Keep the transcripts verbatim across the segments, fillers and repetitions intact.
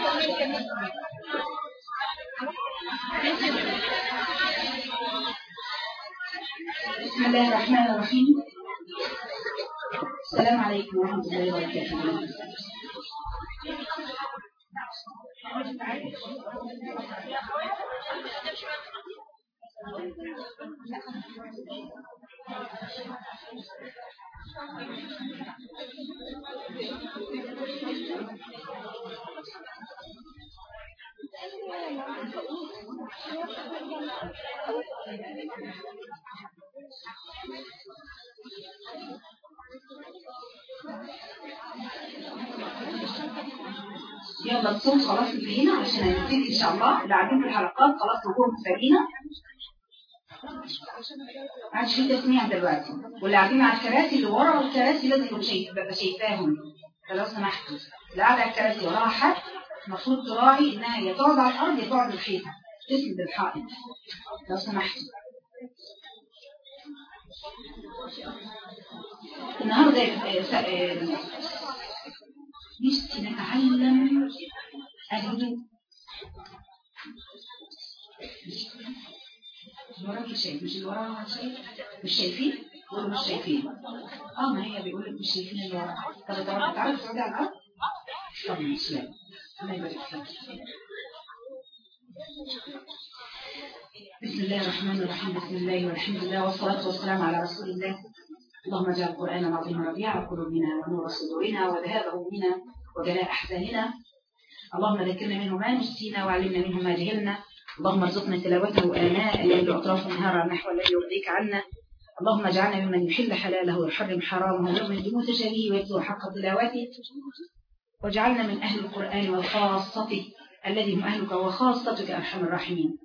بسم الله الرحمن الرحيم. السلام عليكم ورحمة الله وبركاته. يلا الصوت خلاص انتهينا عشان هنبتدي ان شاء الله. اللي قاعدين في الحلقات خلاص نكون متفقين، ما عادش في تسميع دلوقتي، واللي قاعدين على الكراسي اللي ورا والكراسي لازم تبقى شايفه شايفاهم لو سمحتوا. اللي قاعده على الكراسي وراها حد المفروض تراعي انها يا تقعد على الارض يا تقعد الحيطه تسند الحائط لو سمحتوا. النهارده نفسي نتعلم الهدوء. وراكي شايف مش اللي وراها شايف؟ مش شايفين؟ قولوا مش شايفين. اه ما هي بيقول لك مش شايفين اللي وراها. طب تعالوا تعالوا تقعدي على الارض. طب ماشي يلا. الله يبارك فيك. بسم الله الرحمن الرحيم. بسم الله والحمد لله والصلاة والسلام على رسول الله. اللهم اجعل القرآن العظيم ربيع قلوبنا ونور صدورنا وذهاب همومنا وجلاء أحزاننا. اللهم ذكرنا منه ما نسينا وعلمنا منه ما جهلنا. اللهم ارزقنا تلاوته آناء الليل وأطراف النهار على النحو الذي يرضيك عنا. اللهم اجعلنا ممن يحل حلاله ويحرم حرامه ويؤمن بمتشابهه ويتلو حق تلاوته، واجعلنا من أهل القرآن وخاصته الذي هم أهلك وخاصتك أرحم الراحمين.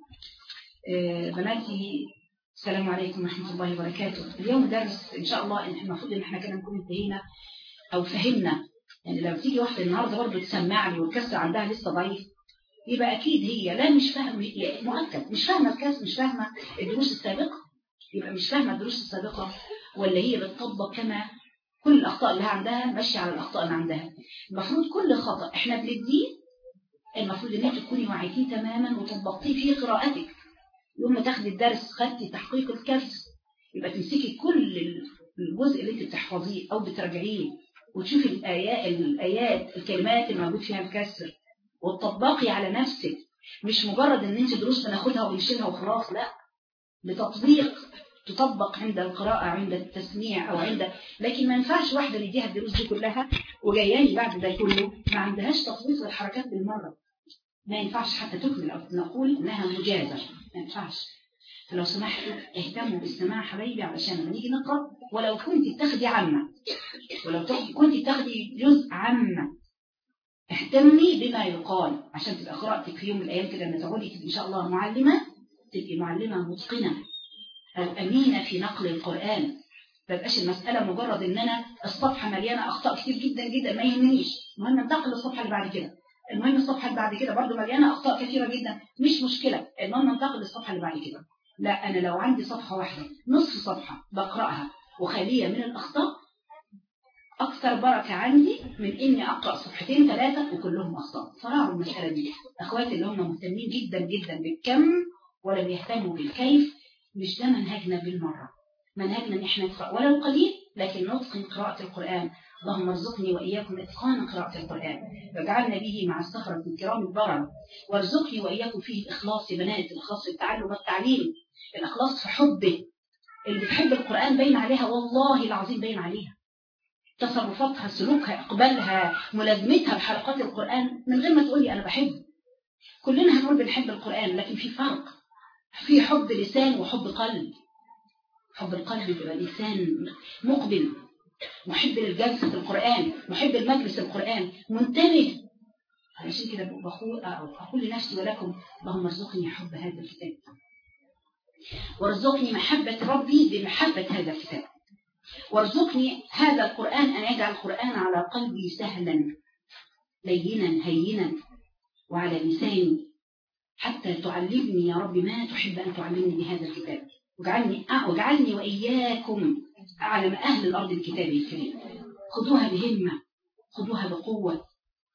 بناتي السلام عليكم ورحمة الله وبركاته. اليوم درس إن شاء الله المفروض إن احنا كنا نكون انتهينا أو فهمنا. يعني لو تيجي واحدة النهاردة برضه تسمع لي والكسر عندها لسه ضعيف يبقى أكيد هي لا مش فاهمة، مؤكد مش فاهمة الكاس، مش فاهمة الدروس السابقة، يبقى مش فاهمة الدروس السابقة ولا هي بتطبق كما كل الأخطاء اللي عندها ماشية على الأخطاء اللي عندها. المفروض كل خطأ احنا بنديه المفروض ان انت تكوني وعيتيه تماما وطبقتيه في قراءتك. يوم ما تاخدي الدرس خدتي تحقيق الكسر يبقى تمسكي كل الجزء اللي انت بتحفظيه او بتراجعيه وتشوفي الآيات الآيات الكلمات اللي موجود فيها الكسر وتطبقي على نفسك. مش مجرد ان انت دروس بناخدها ونشيلها وخلاص، لا، بتطبيق تطبق عند القراءة عند التسميع او عند. لكن ما ينفعش واحدة نديها الدروس دي كلها وجاياني بعد ده كله ما عندهاش تطبيق للحركات بالمرة. ما ينفعش حتى تكمل او نقول انها مجازة، ما ينفعش. فلو سمحتوا اهتموا بالسماع حبايبي علشان لما نيجي نقرأ ولو كنت تاخدي عامة ولو كنت تاخدي جزء عامة اهتمي بما يقال عشان تبقى قراءتك في يوم من الايام كده لما تقعدي تبقي ان شاء الله معلمة، تبقي معلمة متقنة او امينة في نقل القرآن. ما تبقاش المسألة مجرد ان انا الصفحة مليانة اخطاء كتير جدا جدا ما يهمنيش، المهم انتقل للصفحة اللي بعد كده. المهم الصفحة اللي بعد كده برضو مليانة اخطاء كثيرة جدا مش مشكلة، المهم انتقل للصفحة اللي بعد كده. لا، انا لو عندي صفحة واحدة نصف صفحة بقرأها وخالية من الاخطاء اكثر بركة عندي من اني اقرأ صفحتين ثلاثة وكلهم اخطاء. فراعوا المسألة دي اخواتي اللي هم مهتمين جدا جدا بالكم ولا بيهتموا بالكيف. مش ده منهجنا بالمرة. منهجنا ان احنا نقرأ ولو قليل لكن نتقن قراءة القرآن. اللهم ارزقني واياكم اتقان قراءة القرآن واجعلنا به مع السفرة الكرام البرر، وارزقني واياكم فيه الاخلاص يا بنات، الاخلاص في التعلم والتعليم، الاخلاص في حبه. اللي بتحب القرآن باين عليها، والله العظيم باين عليها تصرفاتها، سلوكها، اقبالها، ملازمتها بحلقات القرآن من غير ما تقولي انا بحب. كلنا هنقول بنحب القرآن لكن في فرق، في حب لسان وحب قلب. حب القلب بيبقى لسان مقبل محب للجلسة القرآن، محب المجلس القرآن، منتبه. علشان كده بقول أقول لنفسي ولكم اللهم ارزقني حب هذا الكتاب وارزقني محبة ربي بمحبة هذا الكتاب، وارزقني هذا القرآن أن يجعل القرآن على قلبي سهلا لينا هينا وعلى لساني حتى تعلمني يا رب ما تحب أن تعلمني بهذا الكتاب. واجعلني واجعلني وإياكم أعلم أهل الأرض الكتاب الكريم. خذوها بهمة، خذوها بقوة،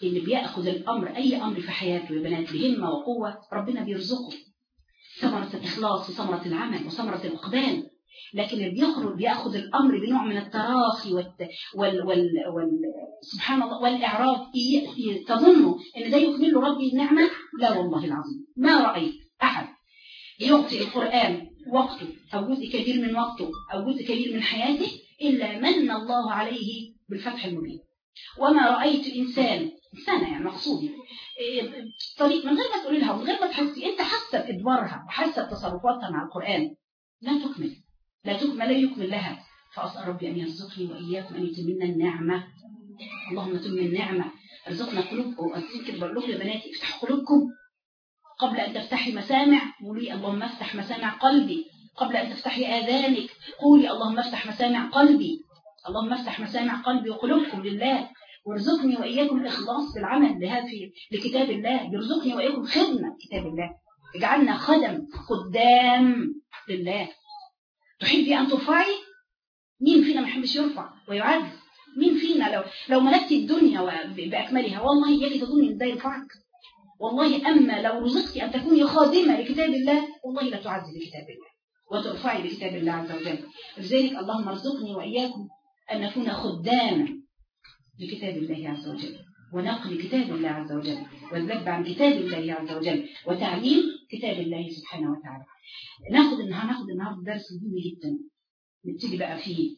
اللي بيأخذ الأمر أي أمر في حياته يا بنات بهمة وقوة ربنا بيرزقه ثمرة الإخلاص وثمرة العمل وثمرة الإقبال. لكن اللي بيخرج بيأخذ الأمر بنوع من التراخي والت... وال... وال... وال... سبحان الله والإعراض تظنوا إن ده يكمل له ربي النعمة. لا والله العظيم ما رأيت أحد يعطي القرآن وقته أو جزء كبير من وقته أو جزء كبير من حياته إلا من الله عليه بالفتح المبين. وما رأيت إنسان إنسانة يعني مقصودي طريق من غير ما تقولي لها ومن غير ما تحسي أنت حاسة بإدبارها وحاسة بتصرفاتها مع القرآن لا تكمل لا تكمل لا يكمل لها. فأسأل ربي أن يرزقني وإياكم أن يتمنى النعمة. اللهم تم النعمة ارزقنا قلوبكم. أذكر بقول لكم يا بناتي افتحوا قلوبكم قبل أن تفتحي مسامع. قولي اللهم افتح مسامع قلبي قبل أن تفتحي آذانك. قولي اللهم افتح مسامع قلبي. اللهم افتح مسامع قلبي وقلوبكم لله. وارزقني وإياكم الإخلاص بالعمل لهذا لكتاب الله. يرزقني وإياكم خدمة كتاب الله. اجعلنا خدم خدام لله. تحبي أن ترفعي؟ مين فينا ما يحبش يرفع ويعز؟ مين فينا لو لو ملكت الدنيا بأكملها والله إياك تظني إن ده يرفعك؟ والله أما لو رزقتي أن تكوني خادمة لكتاب الله والله لا تعزي بكتاب الله وترفعي بكتاب الله عز وجل. لذلك اللهم ارزقني وإياكم أن نكون خداما لكتاب الله عز وجل ونقل كتاب الله عز وجل والذب عن كتاب الله عز وجل وتعليم كتاب الله سبحانه وتعالى. ناخد هناخد النهارده درس مهم جدا نبتدي بقى فيه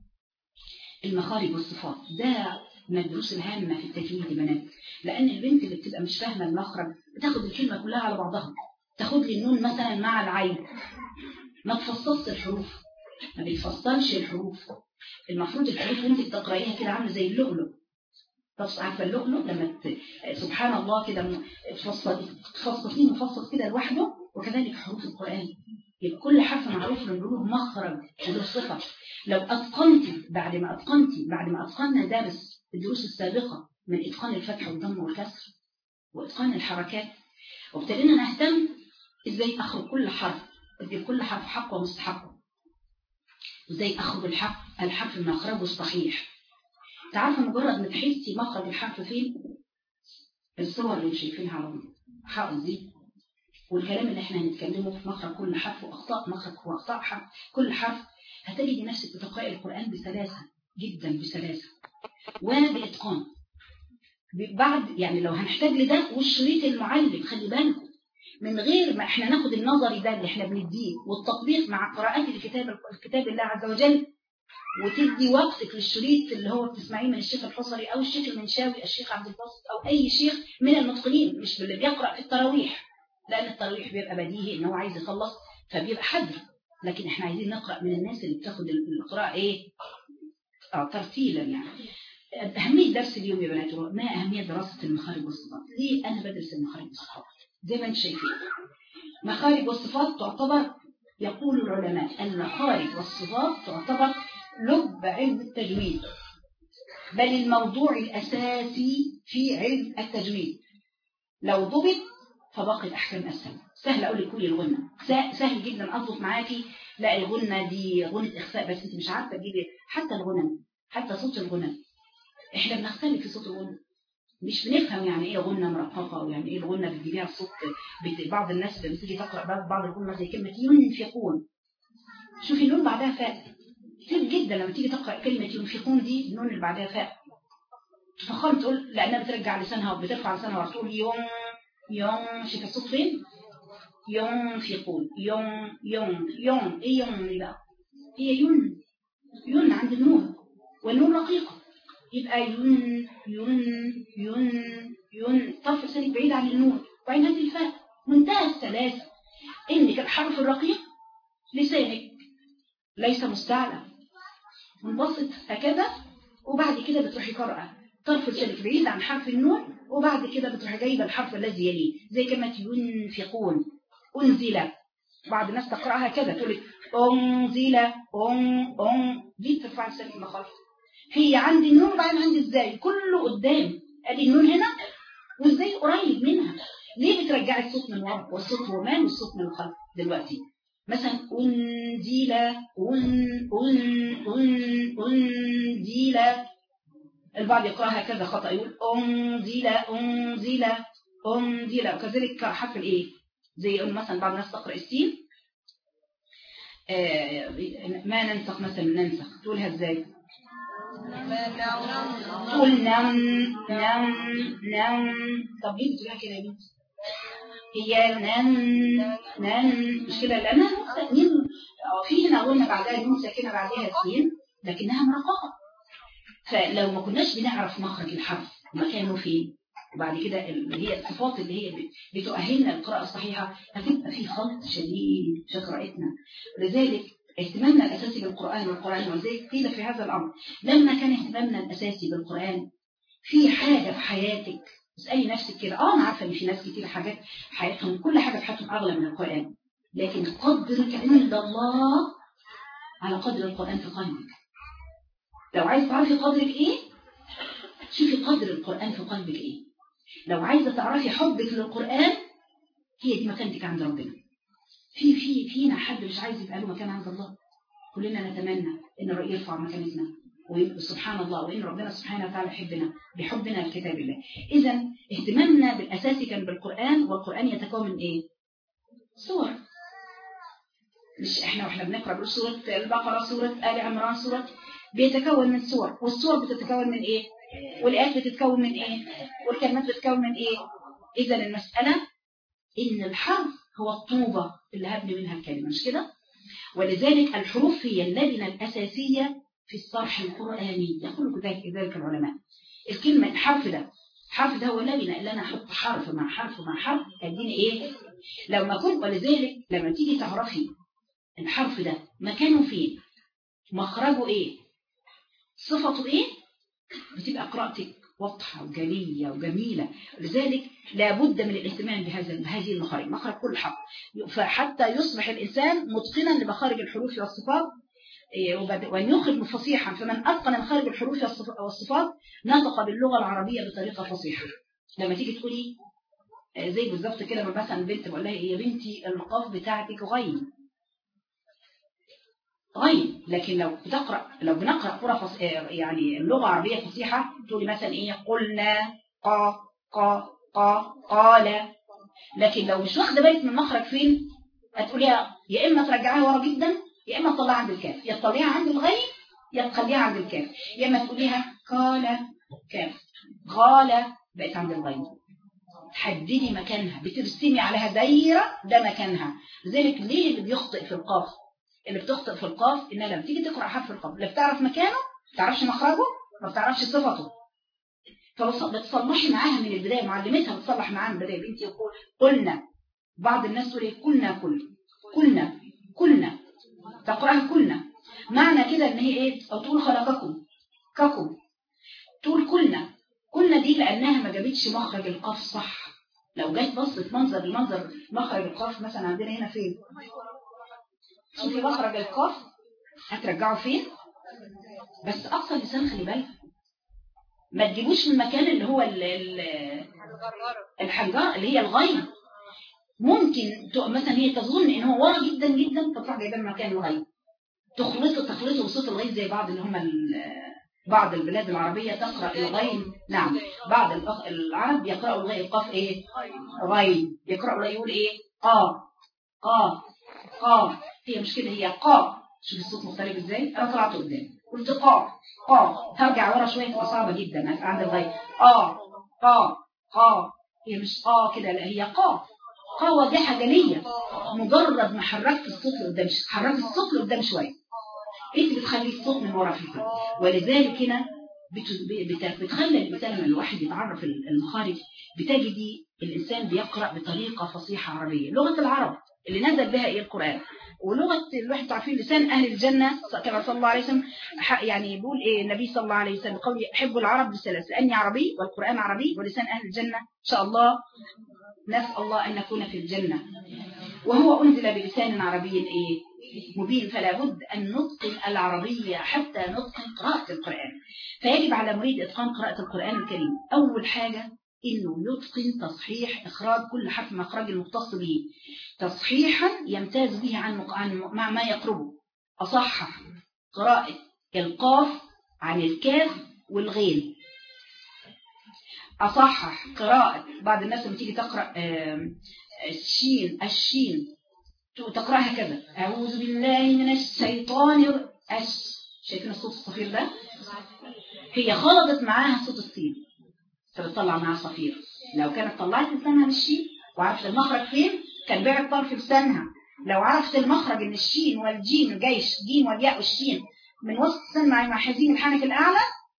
المخارج والصفات. ده من الدروس الهامة في التجويد يا بنات. لأن البنت اللي بتبقى مش فاهمة المخرج بتاخد الكلمة كلها على بعضها. تاخد لي النون مثلا مع العين ما تفصصش الحروف ما بيتفصلش الحروف. المفروض الحروف وانت بتقرأيها كده عامله زي اللؤلؤ. طب عارفه اللؤلؤ لما ت... سبحان الله كده تفصصيه مفصص كده لوحده وكذلك حروف القرآن. يبقى كل حرف معروف للجروب مخرج وله صفة. لو أتقنتي بعد ما أتقنتي بعد ما أتقنا درس الدروس السابقة من إتقان الفتح والضم والكسر وإتقان الحركات وابتدينا نهتم إزاي أخرج كل حرف أدي كل حرف حقه ومستحقه وإزاي أخرج الحق الحرف من مخرجه الصحيح. تعرف مجرد ما تحسي مخرج الحرف فين الصور اللي شايفينها على الحائط دي والكلام اللي احنا هنتكلمه في مخرج كل حرف واخطاء مخرج واخطاء حرف كل حرف هتجدي نفسك بتقرأي القرآن بسلاسة جدا بسلاسة وبإتقان. بعد يعني لو هنحتاج لده والشريط المعلم خلي بالكم من غير ما احنا ناخد النظري ده اللي احنا بنديه والتطبيق مع قراءات الكتاب الكتاب الله عز وجل وتدي وقتك للشريط اللي هو بتسمعيه من الشيخ الحصري او الشيخ المنشاوي الشيخ عبد الباسط او اي شيخ من المتقنين مش اللي بيقرأ في التراويح لأن التراويح بيبقى بديهي إن هو عايز يخلص فبيبقى حذر. لكن إحنا عايزين نقرأ من الناس اللي بتاخد القراءة إيه آه ترتيلا. يعني أهمية درس اليوم يا بنات ما أهمية دراسة المخارج والصفات. ليه أنا بدرس المخارج والصفات؟ زي ما أنت شايفين مخارج والصفات تعتبر يقول العلماء المخارج والصفات تعتبر لب علم التجويد بل الموضوع الأساسي في علم التجويد. لو ضبط فباقي الأحكام أسهل. سهل أقول لك كل الغنى سهل جدا أضبط معاكي. لا الغنى دي غنى إخفاء بس أنت مش عارفة تجيبي حتى الغنى حتى صوت الغنى. إحنا بنختلف في صوت الغنى مش بنفهم يعني إيه غنى مرققة ويعني إيه الغنى بتجيبيها الصوت. بعض الناس بتيجي تقرأ بعض الغنى زي كلمة ينفقون شوفي النون بعدها فاء كتير جدا لما تيجي تقرأ كلمة ينفقون دي النون اللي بعدها فاء تفخم تقول لأنها بترجع لسانها وبترفع لسانها وتقول يوم يوم شوف الصوت فين ينفقون يوم يوم يوم ايه يوم دي بقى هي يون يون عند النون والنون رقيقة يبقى يون يون يون يون طرف لسانك بعيد عن النون وبعدين هذه الفاء منتهى السلاسة انك الحرف الرقيق لسانك ليس مستعلى منبسط هكذا وبعد كده بتروحي قرأة طرف لسانك بعيد عن حرف النون وبعد كده بتروحي جايبه الحرف الذي يليه زي كلمة ينفقون أنزل. بعض الناس تقرأها كده تقول لك أنزل أن أن دي ترفع لسانك مخالف هي عندي النون وبعدين عندي ازاي كله قدام ادي النون هنا وازاي قريب منها. ليه بترجعي الصوت من ورا والصوت ومان والصوت من الخلف دلوقتي مثلا أنزل أن أن أن أنزل البعض يقرأها هكذا خطأ، يقول أنزل أنزل أنزل، وكذلك حرف الإيه، زي يقول مثلا بعض الناس تقرأ السين آه ما ننسخ مثلا، ننسخ تقولها ازاي؟ تقول نم نم نم. طب ليه بتقولها كده يا بنتي؟ هي نن نن مش كده، لأنها نن في هنا قلنا بعدها نون ساكنة بعدها السين لكنها مرققة، فلو ما كناش بنعرف مخرج الحرف مكانه فين وبعد كده اللي هي الصفات اللي هي بتؤهلنا القراءة الصحيحة هتبقى في خلط شديد في قراءتنا. لذلك اهتمامنا الأساسي بالقرآن والقرآن، ولذلك قيل في هذا الأمر لما كان اهتمامنا الأساسي بالقرآن في حاجة في حياتك اسألي نفسك كده. اه انا عارفة ان في ناس كتير حاجات حياتهم كل حاجة في حياتهم أغلى من القرآن، لكن قدرك عند الله على قدر القرآن في قلبك. لو عايز تعرفي قدرك ايه شوفي قدر القرآن في قلبك ايه. لو عايزة تعرفي حبك للقرآن هي دي مكانتك عند ربنا. في في فينا حد مش عايز يبقى له مكان عند الله؟ كلنا نتمنى ان الرب يرفع مكانتنا وسبحان الله، وان ربنا سبحانه وتعالى يحبنا بحبنا لكتاب الله. اذا اهتمامنا بالاساسي كان بالقرآن، والقرآن يتكون من ايه؟ سور. مش احنا واحنا بنقرا بنقول سوره البقره، سوره ال عمران، سوره بيتكون من سور، والسور بتتكون من ايه؟ والايات بتتكون من ايه؟ والكلمات بتتكون من ايه؟ اذا المساله ان الحرف هو الطوبه اللي هبني منها الكلمه، مش كده؟ ولذلك الحروف هي اللبنه الاساسيه في الصرح القراني، يقول ذلك العلماء. الكلمه الحرف ده الحرف ده هو لبنه، اللي انا احط حرف مع حرف مع حرف اديني ايه؟ لو ما كنت، ولذلك لما تيجي تعرفي الحرف ده مكانه فين، مخرجه ايه، صفته ايه، بتبقى قراءتك واضحة وجلية وجميلة. لذلك لابد من الاهتمام بهذا بهذه المخارج، مخرج كل حرف، فحتى يصبح الإنسان متقنا لمخارج الحروف والصفات، وأن يخرج فصيحا. فمن أتقن مخارج الحروف والصفات نطق باللغة العربية بطريقة فصيحة. لما تيجي تقولي زي بالظبط كده مثلا بنت بقول لها ايه يا بنتي القاف بتاعتك غين غين، لكن لو بتقرأ لو بنقرأ قرى فص... يعني اللغة العربية فصيحة تقولي مثلا ايه قلنا قا قا قا قال. لكن لو مش واخده بالك من مخرج فين هتقوليها يا اما ترجعيها ورا جدا يا اما تطلعها عند الكاف، يا تطلعيها عند الغين يا تخليها عند الكاف، يا اما تقوليها قال كاف غال بقت عند الغين. تحددي مكانها، بترسمي عليها دايره ده مكانها. لذلك ليه اللي بيخطئ في القاف اللي بتخطئ في القاف انها لما تيجي تقرا حرف القاف لا بتعرف مكانه، ما بتعرفش مخرجه، ما بتعرفش صفته، فبتصلحي معاها من البدايه، معلمتها بتصلح معاها من البدايه. بنتي يقول قلنا، بعض الناس تقول ايه قلنا كل كلنا كلنا تقراها كلنا، معنى كده ان هي ايه، او تقول خلقكم ككم، تقول كلنا كلنا دي لانها ما جابتش مخرج القاف صح. لو جت بصت منظر المنظر مخرج القاف مثلا عندنا هنا فين، شوفي مخرج القاف هترجعه فين، بس اقصى لسان خلي بالك ما تجيبوش من المكان اللي هو الحنجره اللي هي الغين. ممكن مثلا هي تظن ان هو ورا جدا جدا تطلع جايبه مكان الغين، تخلطه تخلطه بصوت الغين زي بعض اللي هم بعض البلاد العربيه تقرا الغين. نعم بعض العرب يقراوا الغين القاف ايه غين، يقراوا يقول ايه قا قا قا. هي مش كده، هي قا. شوف الصوت مختلف ازاي، انا طلعت قدام قلت قا قا، هرجع ورا شويه تبقى صعبه جدا عند الغين اه قا قا. هي مش قا كده، لا هي قا قا واضحه جليه، مجرد ما حركت الصوت لقدام، حركت الصوت لقدام شويه انت بتخلي الصوت من ورا في كده. ولذلك هنا بتخلي الانسان لما الواحد يتعرف المخارج بتجدي الانسان بيقرا بطريقه فصيحه عربيه، لغه العرب اللي نزل بها ايه القرآن، ولغة الواحد تعرفين لسان أهل الجنة كما صلى الله عليه وسلم. يعني بيقول إيه النبي صلى الله عليه وسلم قول أحب العرب بثلاث، لأني عربي والقرآن عربي ولسان أهل الجنة إن شاء الله نسأل الله أن نكون في الجنة. وهو أنزل بلسان عربي إيه مبين، فلا بد أن نتقن العربية حتى نتقن قراءة القرآن. فيجب على مريد إتقان قراءة القرآن الكريم أول حاجة إنه يتقن تصحيح إخراج كل حرف مخرج المختص به تصحيحا يمتاز به عن مع ما يقربه. أصحح قراءة القاف عن الكاف والغين، أصحح قراءة بعض الناس لما تيجي تقرأ الشين الشين تقرأها كذا أعوذ بالله من الشيطان الرجيم. شايفين الصوت الصفير ده؟ هي خلطت معاها صوت السين فبتطلع معاها صفير. لو كانت طلعت لسانها من الشين وعرفت المخرج فين كان بعد طرف لسانها. لو عرفت المخرج ان الشين والجيم الجيش جيم والياء والشين من وسط لسان مع محاذين الحنك الاعلى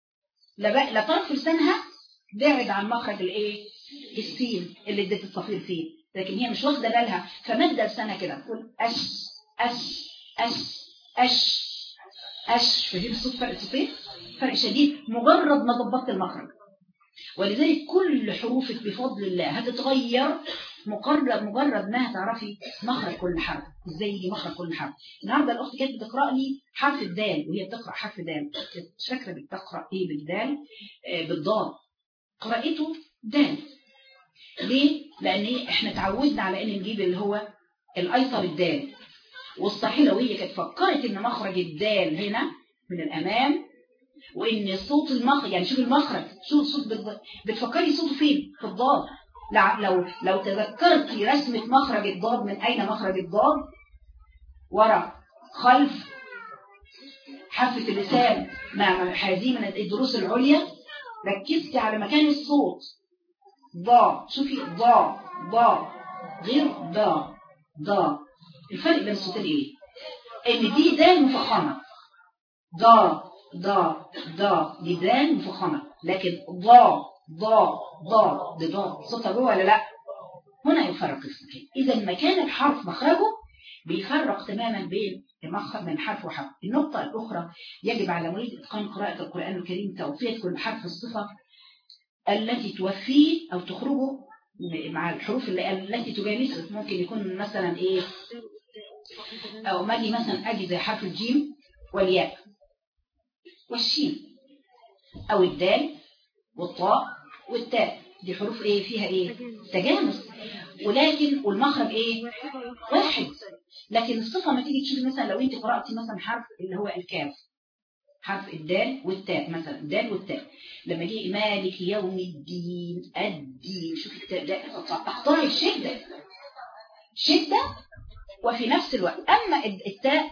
لطرف لسانها بعد عن مخرج الايه السين اللي اديت الصفير فيه، لكن هي مش واخده بالها فمد لسانها كده تقول اش اش اش اش اش. فدي الصوت فرق صوتين فرق شديد مجرد ما ضبطت المخرج. ولذلك كل حروفك بفضل الله هتتغير مجرد مجرد ما هتعرفي مخرج كل حرف ازاي يجي مخرج كل حرف. النهارده الاخت كانت بتقرا لي حرف الدال وهي بتقرا حرف دال، مش فاكره بتقرا ايه بالدال آه بالضاد، قراءته دال. ليه؟ لان احنا اتعودنا على ان نجيب اللي هو الايسر الدال والصحيح. لو هي كانت فكرت ان مخرج الدال هنا من الامام وان صوت المخرج يعني شوف المخرج شوف صوت بتفكري صوته فين في الضاد. لو لو تذكرتي رسمه مخرج الضاد من اين مخرج الضاد ورا خلف حافه اللسان مع حازين من الضروس العليا ركزتي على مكان الصوت ضا. شوفي ضا ضا غير ضا ضا. الفرق بين الصوتين ايه؟ ان دي دال مفخمه ضا ضا ضا دي دال مفخمه، لكن ضا ضا ضا دي ضا صوتها جوه ولا لا؟ هنا يفرق السكين. اذا مكان الحرف مخرجه بيفرق تماما بين المخرج من حرف وحرف. النقطه الاخرى يجب على مريد اتقان قراءه القران الكريم توفيه كل حرف الصفه التي توفيه او تخرجه مع الحروف التي تجانسه. ممكن يكون مثلا ايه او ما اجي مثلا اجي زي حرف الجيم والياء والشين او الدال والطاء والتاء، دي حروف ايه فيها ايه تجانس، ولكن والمخرج ايه واحد. لكن الصفه ما تيجي تشوفي مثلا لو انت قراتي مثلا حرف اللي هو الكاف حرف الدال والتاء مثلا الدال والتاء لما يجي مالك يوم الدين الدين شوفي التاء ده تقطعي الشده شده وفي نفس الوقت. اما التاء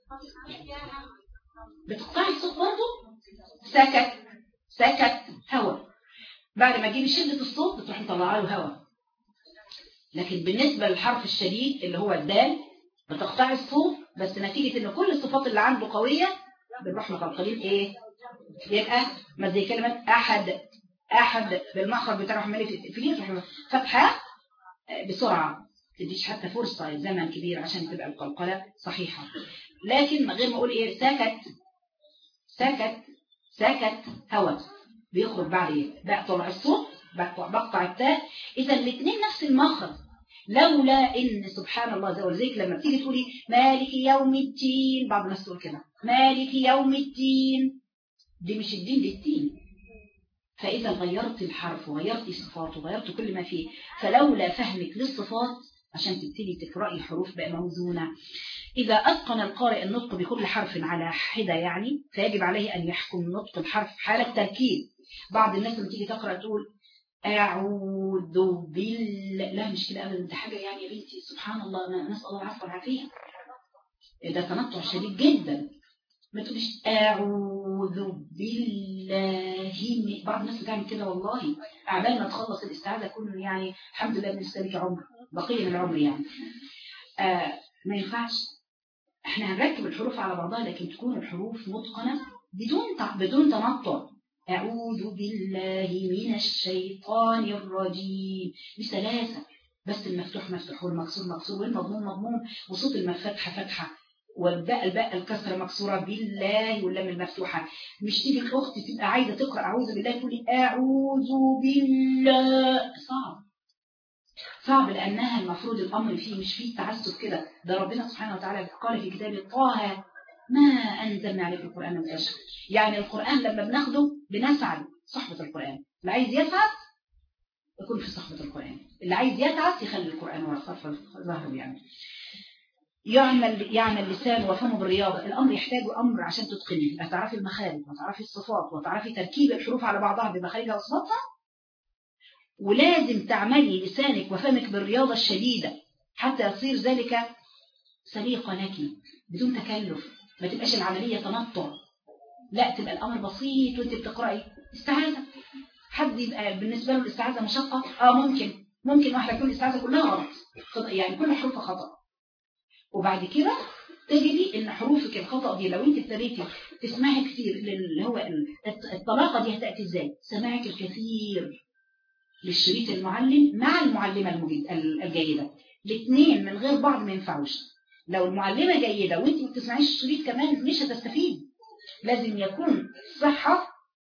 بتقطعي الصوت برضه سكت سكت هواء بعد ما تجيبي شده الصوت بتروحي مطلعه له هواء. لكن بالنسبه للحرف الشديد اللي هو الدال بتقطعي الصوت بس نتيجه ان كل الصفات اللي عنده قويه بنروح مقلقلين ايه يبقى ما زي كلمه احد احد بالمخرج بتاع رحمه في في فتحه بسرعه تديش حتى فرصه زمن كبير عشان تبقى القلقله صحيحه. لكن من غير ما اقول ايه سكت سكت سكت هواء بيخرج بعد ايه بقطع الصوت بقطع التاء. اذا الاثنين نفس المخرج لولا ان سبحان الله زي ولذلك لما بتيجي تقولي مالك يوم الدين بعض الناس تقول كده مالك يوم الدين دي مش الدين دي الدين. فاذا غيرت الحرف وغيرت صفاته وغيرت كل ما فيه فلولا فهمك للصفات عشان تبتدي تقرأي الحروف بقى موزونه. إذا أتقن القارئ النطق بكل حرف على حدة يعني فيجب عليه أن يحكم نطق الحرف حالة تركيب. بعض الناس لما تيجي تقرأ تقول أعوذ بالله لا مش كده أبدا ده حاجة يعني يا بنتي سبحان الله أنا نسأل الله العفو والعافية ده تنطع شديد جدا. ما تقوليش أعوذ بالله من بعض الناس بتعمل كده والله أعمال ما تخلص الاستعاذة كله يعني الحمد لله بنستمر عمر بقية من العمر يعني آه ما ينفعش. احنا هنركب الحروف على بعضها لكن تكون الحروف متقنة بدون بدون تنطع. أعوذ بالله من الشيطان الرجيم بثلاثة بس المفتوح مفتوح والمكسور مكسور والمضموم مضموم وصوت المفتحة فتحة والباء الباء الكسرة مكسورة بالله واللام المفتوحة. مش تيجي الأخت تبقى عايزة تقرأ أعوذ بالله تقولي أعوذ بالله صعب صعب لأنها المفروض الأمر فيه مش فيه تعسف كده. ده ربنا سبحانه وتعالى قال في كتابه طه ما أنزلنا عليك القرآن متشابها. يعني القرآن لما بناخده بنسعد صحبة القرآن. اللي عايز يسعد يكون في صحبة القرآن اللي عايز يتعس يخلي القرآن ورا صف ظهره يعني. يعمل يعمل لسان وفمه بالرياضة. الأمر يحتاج أمر عشان تتقني هتعرفي المخارج وتعرفي الصفات وتعرفي تركيب الحروف على بعضها بمخارجها وصفاتها ولازم تعملي لسانك وفمك بالرياضة الشديدة حتى يصير ذلك سليقة لك بدون تكلف. ما تبقاش العملية تنطع، لا، تبقى الأمر بسيط وانت بتقرأي. استعاذة، حد يبقى بالنسبة له الاستعاذة مشقة؟ اه ممكن ممكن واحدة تكون الاستعاذة كلها غلط، يعني كل حروفها خطأ. وبعد كده تجدي ان حروفك الخطأ دي لو انت ابتديتي تسمعي كتير، اللي هو الطلاقة دي هتأتي ازاي؟ سماعك الكثير للشريط المعلم مع المعلمة الجيدة، الاثنين من غير بعض ما ينفعوش. لو المعلمة جيدة وانت ما بتسمعيش الشريط كمان مش هتستفيد. لازم يكون صحة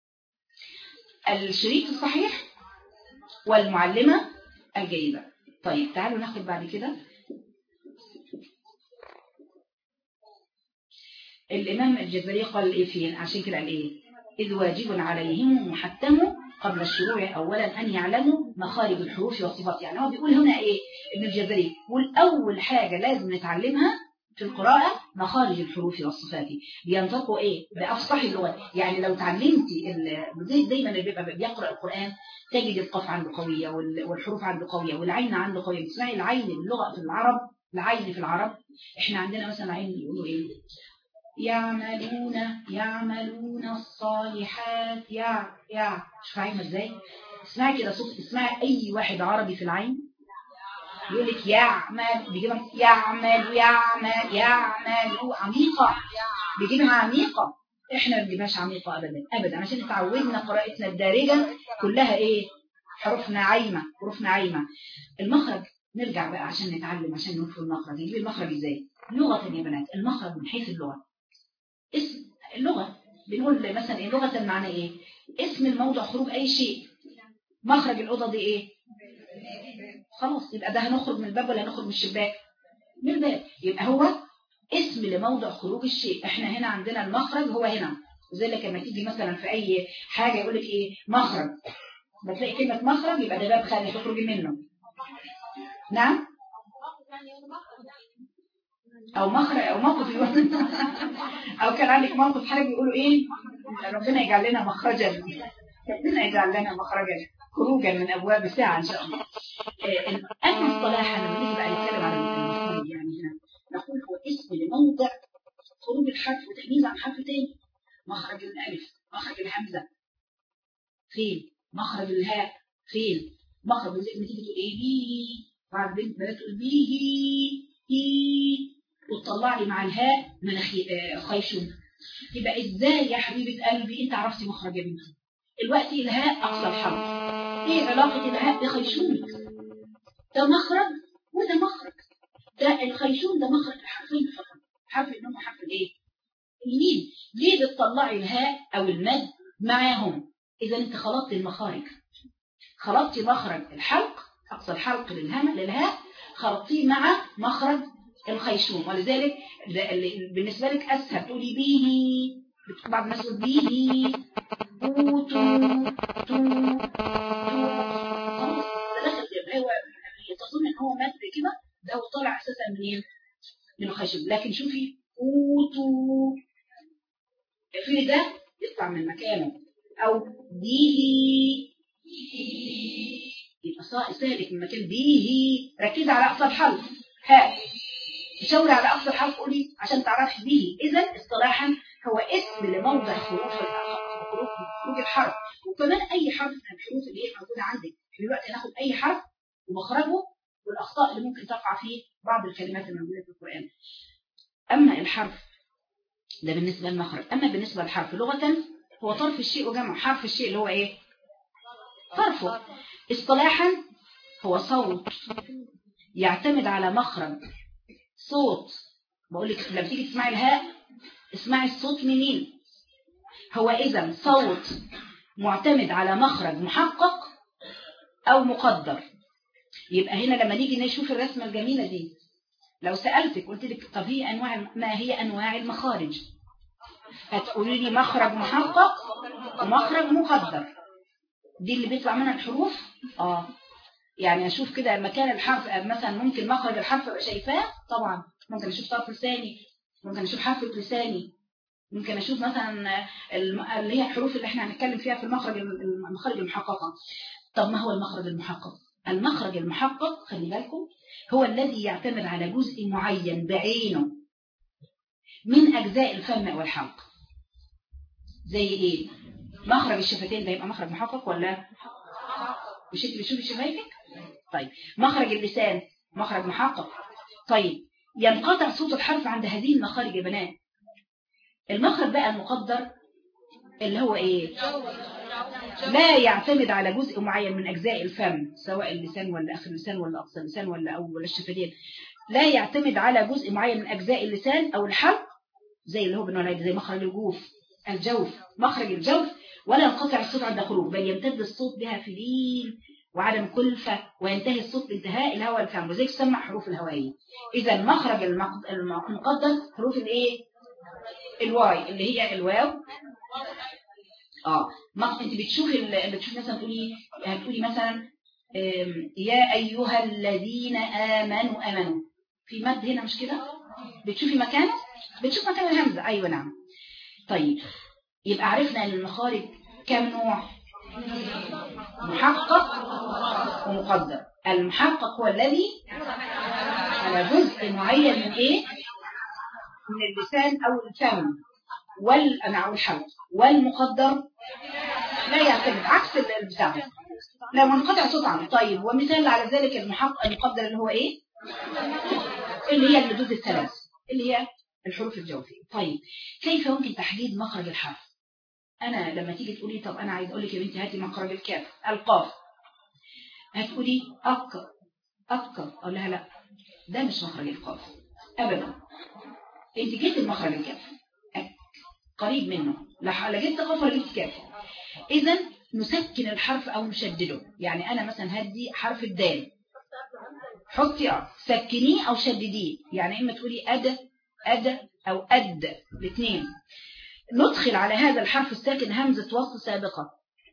الشريط الصحيح والمعلمة الجيدة. طيب تعالوا ناخد بعد كده الإمام الجزري قال إيه فين، عشان كده قال إيه؟ إذ واجب عليهم محتم قبل الشروع أولا أن يعلموا مخارج الحروف والصفات. يعني هو بيقول هنا إيه ابن الجزري؟ يقول أول حاجة لازم نتعلمها في القراءة مخارج الحروف والصفات، بينطقوا إيه بأفصح اللغة. يعني لو تعلمتي زي دايما اللي بيبقى بيقرأ القرآن تجد القاف عنده قوية والحروف عنده قوية والعين عنده قوية. بتسمعي العين اللغة في العرب، العين في العرب احنا عندنا مثلا عين يقولوا إيه؟ يعملون يعملون الصالحات. يا يا مش فاهمه ازاي؟ اسمعي كده صوت، اسمعي اي واحد عربي في العين يقول لك يعمل، بيجيبها يعمل يعمل يعمل عميقه، بيجيبها عميقه. احنا ما بنجيبهاش عميقه ابدا ابدا، عشان اتعودنا قراءتنا الدارجه كلها ايه؟ حروفنا عايمه، حروفنا عايمه. المخرج نرجع بقى عشان نتعلم، عشان نفهم المخرج. يجيب المخرج ازاي؟ لغه يا بنات، المخرج من حيث اللغه. اسم اللغة بنقول مثلا ايه لغة معنى ايه؟ اسم الموضع خروج اي شيء. مخرج الأوضة دي ايه؟ خلاص يبقى ده هنخرج من الباب ولا هنخرج من الشباك؟ من الباب. يبقى هو اسم لموضع خروج الشيء. احنا هنا عندنا المخرج هو هنا، زي لك لما تيجي مثلا في اي حاجة يقول لك ايه مخرج، بتلاقي كلمة مخرج يبقى ده باب خارج تخرجي منه. نعم، او مخرج او موقف او كان عندك موقف حاجه بيقولوا ايه ربنا يجعل لنا مخرجا، ربنا يجعل لنا مخرجا خروجا من ابواب الساعه ان شاء الله. اما اصطلاحا لما نيجي بقى نتكلم عن المخرج، يعني هنا نقول هو اسم لموضع خروج الحرف وتمييز عن حرف تاني. مخرج الالف، مخرج الهمزه فين، مخرج الهاء فين، مخرج زي ما تيجي تقول ايه بي، بعد بنت تقول بيه هي وتطلع لي مع الهاء مناخي خيشوم. يبقى ازاي يا حبيبه قلبي انت عرفتي مخرج يا بنتي؟ الوقت الهاء اقصى الحرف، ايه علاقه الهاء بخيشومك؟ ده مخرج وده مخرج. ده الخيشوم ده مخرج الحرفين فقط، حرف انهم حرف الايه؟ الميم. ليه بتطلعي الهاء او المد معاهم؟ اذا انت خلطتي المخارج، خلطتي مخرج الحلق اقصى الحلق للهاء للهاء خلطتيه مع مخرج الخيشوم. ولذلك بالنسبة لك أسهل تقولي به، بعض الناس تقول به بو تو تو تو خلاص ده دخل كده. هو تظن ان هو مد كده، ده هو طالع اساسا منين؟ من الخيشوم. لكن شوفي بو تو في ده يطلع من مكانه، او به يبقى سالك من مكان به. ركزي على اقصى الحرف هاء، تشاوري على أقصى الحرف قولي عشان تعرفي به. إذا اصطلاحا هو اسم لموضع حروف خروج الحرف. وكمان أي حرف من الحروف اللي هي موجودة عندك دلوقتي هناخد أي حرف ومخرجه والأخطاء اللي ممكن تقع فيه بعض الكلمات الموجودة في القرآن. أما الحرف ده بالنسبة للمخرج. أما بالنسبة للحرف لغة هو طرف الشيء وجمع حرف الشيء اللي هو إيه؟ طرفه. اصطلاحا هو صوت يعتمد على مخرج صوت. بقول لك لما تيجي تسمعي الهاء اسمعي الصوت منين. هو اذا صوت معتمد على مخرج محقق او مقدر. يبقى هنا لما نيجي نشوف الرسمه الجميله دي، لو سالتك قلت لك طب هي انواع ما هي انواع المخارج، هتقولي لي مخرج محقق ومخرج مقدر. دي اللي بيطلع منها الحروف. اه يعني اشوف كده مكان الحرف، مثلا ممكن مخرج الحرف ابقى شايفاه طبعا، ممكن اشوف طرف لساني، ممكن اشوف حرف لساني، ممكن اشوف مثلا اللي هي الحروف اللي احنا هنتكلم فيها في المخرج المخارج المحققه. طب ما هو المخرج المحقق؟ المخرج المحقق خلي بالكم هو الذي يعتمد على جزء معين بعينه من أجزاء الفم أو الحلق. زي إيه؟ مخرج الشفتين ده يبقى مخرج محقق ولا؟ مش انت بتشوفي شفايفك؟ طيب مخرج اللسان مخرج محقق. طيب ينقطع صوت الحرف عند هذه المخارج يا بنات. المخرج بقى المقدر اللي هو ايه؟ لا يعتمد على جزء معين من اجزاء الفم سواء اللسان ولا اخر اللسان ولا اقصى اللسان ولا اول ولا الشفتين. لا يعتمد على جزء معين من اجزاء اللسان او الحلق زي اللي هو بنقول زي مخرج الجوف الجوف مخرج الجوف. ولا ينقطع الصوت عند خروج بل يمتد الصوت بها في لين وعدم كلفة وينتهي الصوت بانتهاء الهواء الفم وزي تسمع حروف الهوائية. إذا مخرج المقدر حروف الايه؟ الواي اللي هي الواو. اه ما انت بتشوفي بتشوفي مثلا تقولي هتقولي مثلا يا ايها الذين امنوا امنوا في مد هنا مش كده؟ بتشوفي مكانه؟ بتشوف مكان الهمزة. ايوه نعم. طيب يبقى عرفنا ان المخارج كم نوع؟ محقق ومقدر. المحقق هو الذي على جزء معين من ايه؟ من اللسان او الفم والأنع والحلق. والمقدر لا يعتمد عكس البتاع لا منقطع صوت عنه. طيب ومثال على ذلك المحقق المقدر اللي هو ايه؟ اللي هي الردود الثلاث اللي هي الحروف الجوفية. طيب كيف يمكن تحديد مخرج الحرف؟ انا لما تيجي تقولي طب انا عايز اقول لك يا بنتي هاتي مخرج الكاف القاف هتقولي اك اك اقول لها لا ده مش مخرج القاف ابدا. انت جبت المخرج الكاف أك. قريب منه لا جبت قاف ولا جبت كاف. اذا نسكن الحرف او نشدده. يعني انا مثلا هدي حرف الدال حطي اه سكنيه او شدديه. يعني اما تقولي اد اد او اد الاثنين. ندخل على هذا الحرف الساكن همزة وصل سابقة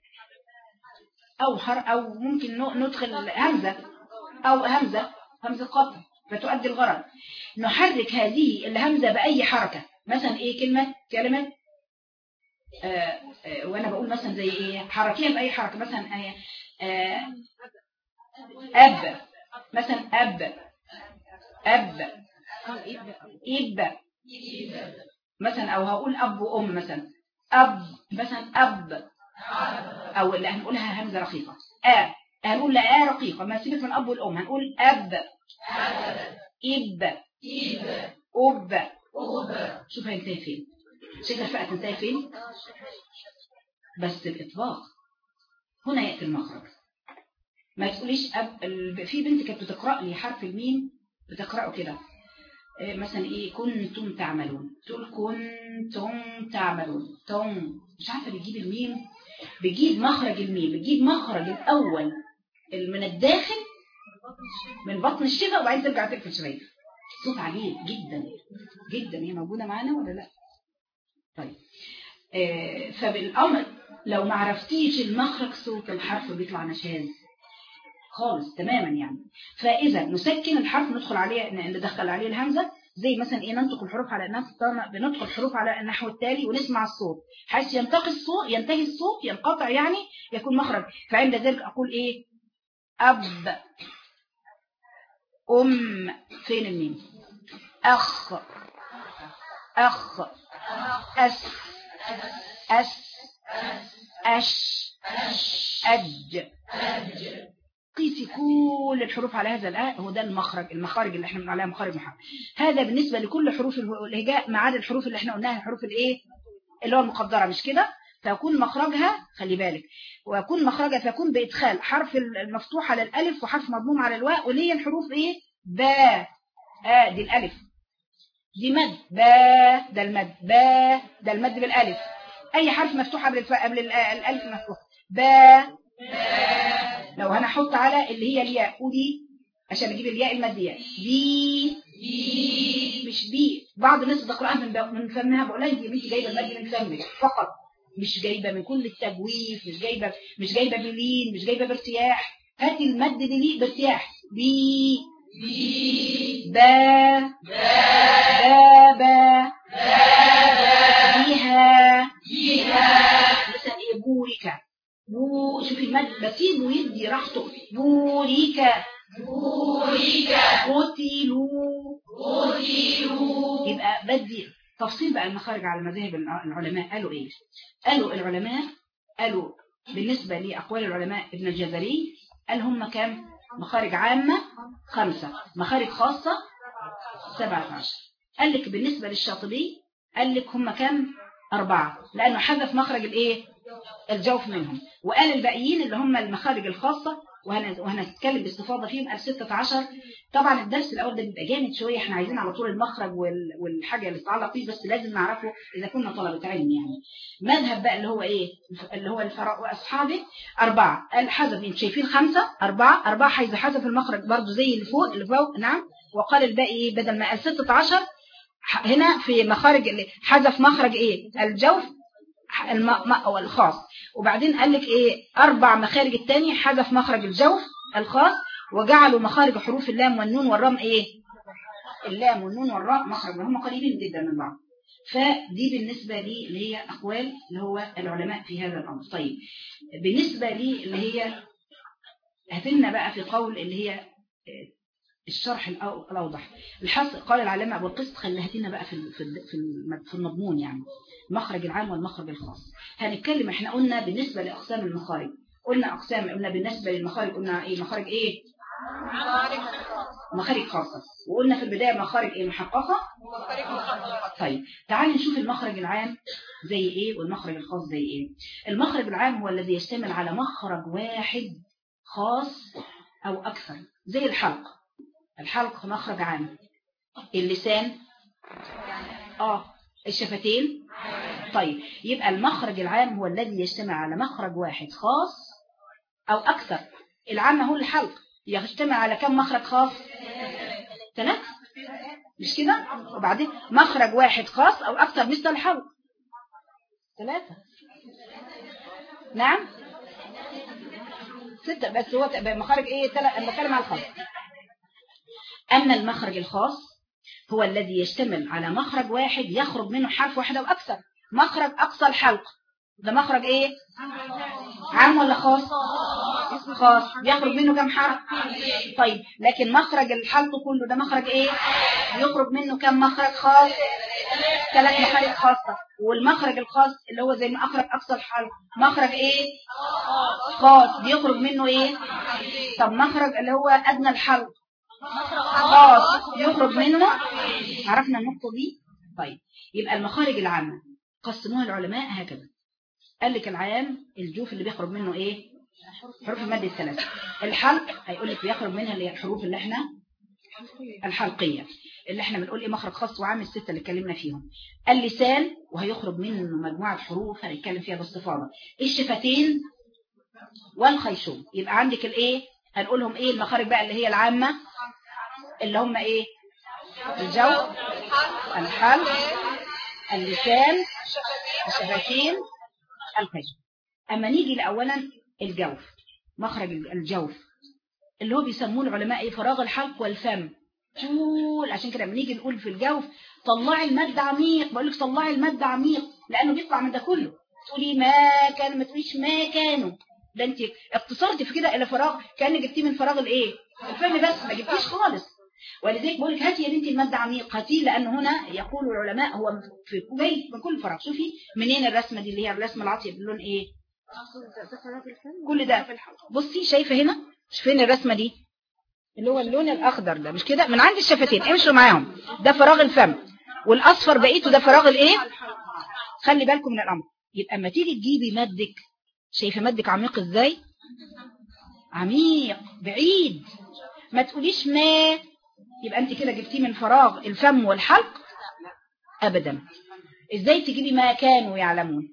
أو حر أو ممكن ندخل همزة أو همزة همزة قطع فتؤدي الغرض. نحرك هذه الهمزة بأي حركة. مثلا إيه كلمة كلمة آه آه وأنا بقول مثلا زي إيه حركيها بأي حركة. مثلا آه آه أب مثلا أب أب إب مثلا او هقول اب وام مثلا اب مثلا اب او اللي هنقولها همزه رقيقه ا هنقول لا ا رقيقه ما سيبك من الاب والام هنقول اب اب اب اب. شوف هينتهي فين؟ شايفه الفئه تنتهي فين؟ بس باطباق. هنا ياتي المخرج. ما تقوليش أب. في بنت كانت بتقرا لي حرف الميم بتقراه كده مثلا ايه كنتم تعملون تقول كنتم تعملون تم مش عارفه بتجيب الميم بتجيب مخرج الميم بتجيب مخرج الاول من الداخل من بطن الشفه وبعدين ترجع تقفل شويه. صوت عجيب جدا جدا. هي موجوده معانا ولا لا؟ طيب آه فبالامر لو ما عرفتيش المخرج صوت الحرف بيطلع نشاز خالص تماما يعني. فاذا نسكن الحرف ندخل عليه ندخل عليه الهمزه زي مثلا ايه ننطق الحروف على الناس بندخل الحروف على النحو التالي ونسمع الصوت حيث ينتقي الصوت ينتهي الصوت ينقطع يعني يكون مخرج. فعند ذلك اقول ايه اب ام فين الميم اخ اخ اس اس اش اج قيسي كل الحروف على هذا الآ هو ده المخرج المخارج اللي احنا بنقول عليها مخارج محرك. هذا بالنسبة لكل حروف الهجاء ما عدا الحروف اللي احنا قلناها الحروف الايه اللي هو المقدرة مش كده. فيكون مخرجها خلي بالك ويكون مخرجها فيكون بإدخال حرف المفتوح على الألف وحرف مضموم على الواء واللي هي الحروف ايه با آه دي الألف دي مد با ده المد با ده المد بالألف. أي حرف مفتوح قبل قبل الألف مفتوح با. لو انا احط على اللي هي الياء ودي عشان اجيب الياء الماديه دي دي مش دي. بعض الناس بتقراها من من فمها بقول لها دي انت جايبه المد من فمك فقط مش جايبه من كل التجويف مش جايبه مش جايبه بلين مش جايبه بارتياح. هاتي المد دي ليه بارتياح بي بي با با با بيها بيها مثلا ايه بوركه بو شوفي المد بسيبه يدي راحته. بوريكا بوريكا قتلوا قتلوا. يبقى بدي تفصيل بقى المخارج على مذاهب العلماء. قالوا ايه؟ قالوا العلماء قالوا بالنسبة لأقوال العلماء ابن الجزري قال هم كام مخارج عامة؟ خمسة. مخارج خاصة سبعة عشر. قال لك بالنسبة للشاطبي قال لك هم كام؟ أربعة، لأنه حذف مخرج الايه؟ الجوف منهم. وقال الباقيين اللي هم المخارج الخاصة وهنتكلم باستفاضة فيهم قال ستة عشر. طبعا الدرس الأول ده بيبقى جامد شوية، احنا عايزين على طول المخرج والحاجة اللي تتعلق فيه، بس لازم نعرفه إذا كنا طلبة علم يعني. مذهب بقى اللي هو ايه؟ اللي هو الفراء وأصحابه أربعة. قال حذف، انتوا شايفين خمسة أربعة أربعة حيث حذف المخرج برضو زي اللي فوق اللي فوق. نعم. وقال الباقي بدل ما قال ستة عشر هنا في مخارج اللي حذف مخرج ايه؟ الجوف الماء الخاص. وبعدين قال لك ايه؟ اربع مخارج الثاني حذف مخرج الجوف الخاص، وجعلوا مخارج حروف اللام والنون والراء ايه؟ اللام والنون والراء مخرج هم قريبين جدا من بعض. فدي بالنسبة لي اللي هي اقوال اللي هو العلماء في هذا الامر. طيب بالنسبة لي اللي هي هتلنا بقى في قول اللي هي الشرح الأوضح. الحص قال العلامة أبو القسط خليهاتنا بقى في في في المضمون يعني المخرج العام والمخرج الخاص. هنتكلم احنا قلنا بالنسبة لأقسام المخارج، قلنا أقسام، قلنا بالنسبة للمخارج قلنا ايه؟ مخارج ايه؟ مخارج خاصة. وقلنا في البداية مخارج ايه؟ محققة. طيب تعالي نشوف المخرج العام زي ايه والمخرج الخاص زي ايه. المخرج العام هو الذي يشتمل على مخرج واحد خاص أو أكثر، زي الحلق. الحلق مخرج عام. اللسان اه الشفتين. طيب يبقى المخرج العام هو الذي يجتمع على مخرج واحد خاص او اكثر. العام هو الحلق يجتمع على كم مخرج خاص؟ ثلاثة مش كده؟ وبعدين مخرج واحد خاص او اكثر مثل الحلق ثلاثة. نعم ستة بس هو مخرج ايه؟ ثلاثة. انا بتكلم على الخاص. أما المخرج الخاص هو الذي يشتمل على مخرج واحد يخرج منه حرف واحد أو أكثر. مخرج أقصى الحلق ده مخرج إيه؟ عام ولا خاص؟ خاص. يخرج منه كم حرف؟ طيب لكن مخرج الحلق كله ده مخرج إيه؟ يخرج منه كم مخرج خاص؟ ثلاث مخارج خاصة. والمخرج الخاص اللي هو زي مخرج أقصى الحلق مخرج إيه؟ خاص بيخرج منه إيه؟ طب مخرج اللي هو أدنى الحلق خاص يخرج منه. عرفنا النقطة دي؟ طيب يبقى المخارج العامة قسموها العلماء هكذا. قال لك العام الجوف اللي بيخرج منه ايه؟ حروف المد الثلاثة. الحلق هيقول لك بيخرج منها اللي هي الحروف اللي احنا الحلقية اللي احنا بنقول ايه؟ مخرج خاص وعام الستة اللي اتكلمنا فيهم. اللسان وهيخرج منه مجموعة حروف هنتكلم فيها باستفاضة. الشفتين والخيشوم. يبقى عندك الايه؟ هنقولهم ايه المخارج بقى اللي هي العامة اللي هم ايه؟ الجوف الحلق اللسان الشفتين الخيشوم. اما نيجي لاولا الجوف مخرج الجوف اللي هو بيسموه العلماء ايه؟ فراغ الحلق والفم. طول. عشان كده لما نيجي نقول في الجوف طلعي المد عميق، بقول لك طلعي المد عميق لانه بيطلع من ده كله. تقولي ما كان، ما تقوليش ما كانوا، ده انت اقتصرتي في كده الى فراغ كانك جبتيه من فراغ الايه؟ الفم بس، ما جبتيش خالص. ولذلك بقول لك هاتي يا بنتي المد عميق، هاتي، لانه هنا يقول العلماء هو في كوبي من كل فراغ. شوفي منين الرسمه دي اللي هي الرسمه العاطيه باللون ايه؟ كل ده بصي شايفه هنا؟ فين الرسمه دي اللي هو اللون الاخضر ده؟ مش كده؟ من عند الشفتين امشوا معاهم، ده فراغ الفم، والاصفر بقيته ده فراغ الايه؟ خلي بالكم من الامر. يبقى اما تيجي تجيبي مدك، شايفه مدك عميق ازاي؟ عميق بعيد، ما تقوليش ما، يبقى انت كده جبتيه من فراغ الفم والحلق ابدا. ازاي تجيبي ما كانوا يعلمون؟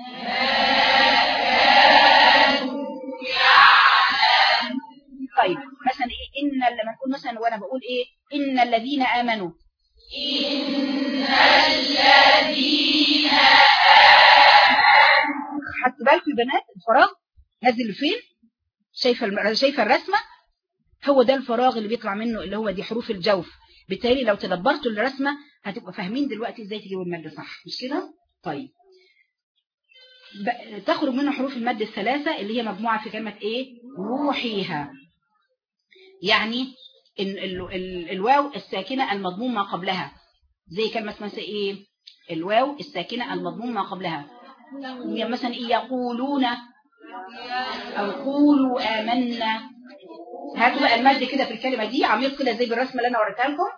طيب مثلا ايه؟ ان لما نقول مثلا وانا بقول ايه؟ ان الذين امنوا، ان الذين امنوا، خدت بالكم يا بنات الفراغ نازل فين؟ شايفه شايفه الرسمه؟ هو ده الفراغ اللي بيطلع منه اللي هو دي حروف الجوف. بالتالي لو تدبرتوا الرسمه هتبقوا فاهمين دلوقتي ازاي تجيبوا المد صح، مش كده؟ طيب تخرج منه حروف المد الثلاثة اللي هي مجموعة في كلمة ايه؟ روحيها. يعني ال ال ال الواو الساكنة المضموم ما قبلها، زي كلمة مثلا ايه؟ الواو الساكنة المضموم ما قبلها، مثلا ايه؟ يقولون او قولوا آمنا. هاتوا بقى المد كده في الكلمة دي عميق كده زي بالرسمة اللي انا وريتها لكم.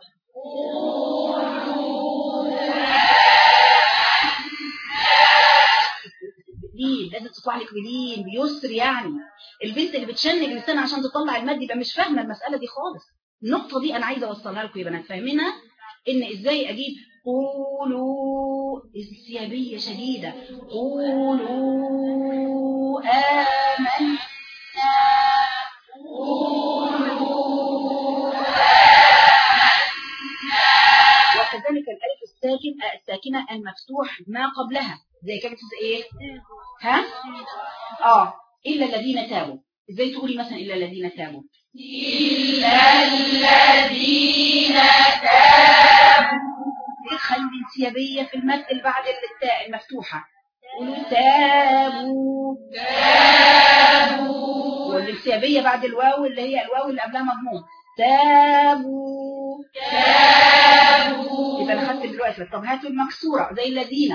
بلين، لازم تطلع لك بلين بيسر. يعني البنت اللي بتشنج لسانها عشان تطلع المد يبقى مش فاهمه المساله دي خالص. النقطه دي انا عايزه اوصلها لكم يا بنات، فاهمينها؟ ان ازاي اجيب قولوا انسيابيه شديده، قولوا آمنا، قولوا وكذلك الالف الساكن الساكنه المفتوح ما قبلها زي كلمه ايه؟ ها؟ اه الا الذين تابوا. ازاي تقولي مثلا الا الذين تابوا؟ الا الذين تابوا. خلي الانسيابيه في المد اللي بعد التاء المفتوحه. قولوا تابوا تابوا، والانسيابيه بعد الواو اللي هي الواو اللي قبلها مضموم. تابوا تابوا. يبقى انا خدت دلوقتي. طب هاتوا المكسوره زي الذين.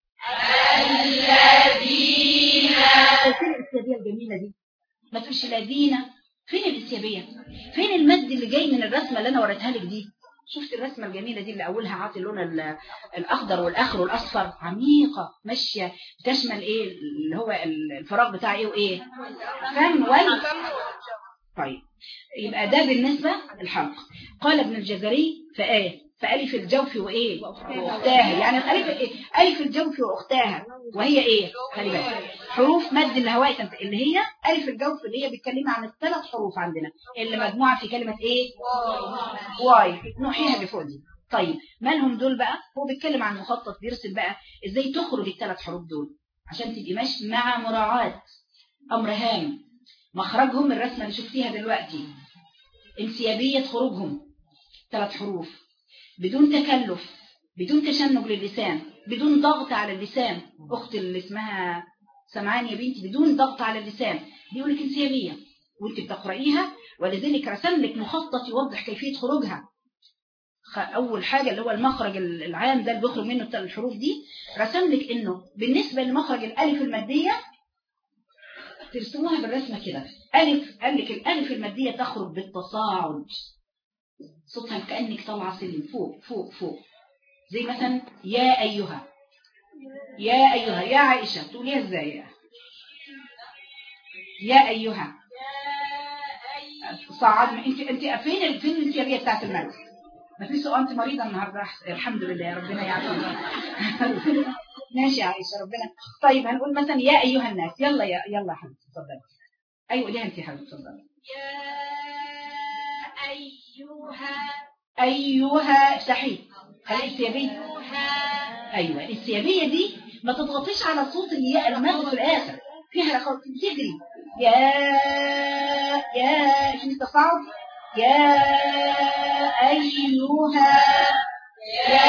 الذين. فين الانسيابيه الجميله دي؟ ما تقولش الذين. فين الانسيابيه؟ فين المد اللي جاي من الرسمه اللي انا وريتها لك دي؟ شفت الرسمه الجميله دي اللي اولها عاطي اللون الاخضر والاخر والاصفر، عميقه ماشيه تشمل ايه اللي هو الفراغ بتاع ايه وايه؟ فم وال. طيب يبقى ده بالنسبه للحلق. قال ابن الجزري فايه؟ فألف الجوف وإيه؟ وأختاها. يعني الألف إيه؟ ألف الجوف وأختاها، وهي إيه؟ خلي بالك حروف مد الهواء اللي هي ألف الجوف اللي هي بتكلم عن الثلاث حروف عندنا اللي مجموعة في كلمة إيه؟ واي. نوحيها بفوق دي. طيب مالهم دول بقى؟ هو بيتكلم عن مخطط بيرسل بقى إزاي تخرج الثلاث حروف دول عشان تبقي ماشي مع مراعاة أمر هام. مخرجهم الرسمة اللي شفتيها دلوقتي انسيابية خروجهم ثلاث حروف بدون تكلف، بدون تشنج للسان، بدون ضغط على اللسان. اختي اللي اسمها سمعان يا بنتي، بدون ضغط على اللسان. دي يقول لك انسيابيه وانت بتقرايها، ولذلك رسم لك مخطط يوضح كيفيه خروجها. اول حاجه اللي هو المخرج العام ده اللي بيخرج منه الحروف دي، رسم لك انه بالنسبه لمخرج الالف الماديه ترسموها بالرسمه كده. الف قال لك الالف الماديه تخرج بالتصاعد، صوتها كأنك طالعة سلم فوق فوق فوق. زي مثلا يا أيها، يا أيها يا عائشة تقوليها ازاي؟ يا أيها صعد. انت انت فين فين الانسيابية بتاعت المد؟ ما في سؤال. انت مريضة النهارده؟ الحمد لله ربنا يعافيك. ماشي يا عائشة ربنا. طيب هنقول مثلا يا أيها الناس. يلا يا يلا يا حبيبتي اتفضلي. ايوه قوليها انت يا حبيبتي اتفضلي. يا أيها. أيها صحيح. خلي السيابية. أيوة السيابية دي ما تضغطيش على صوت الياء المد في الآخر، فيها رخاء تجري. يا يا شو التصاعد؟ يا أيها يا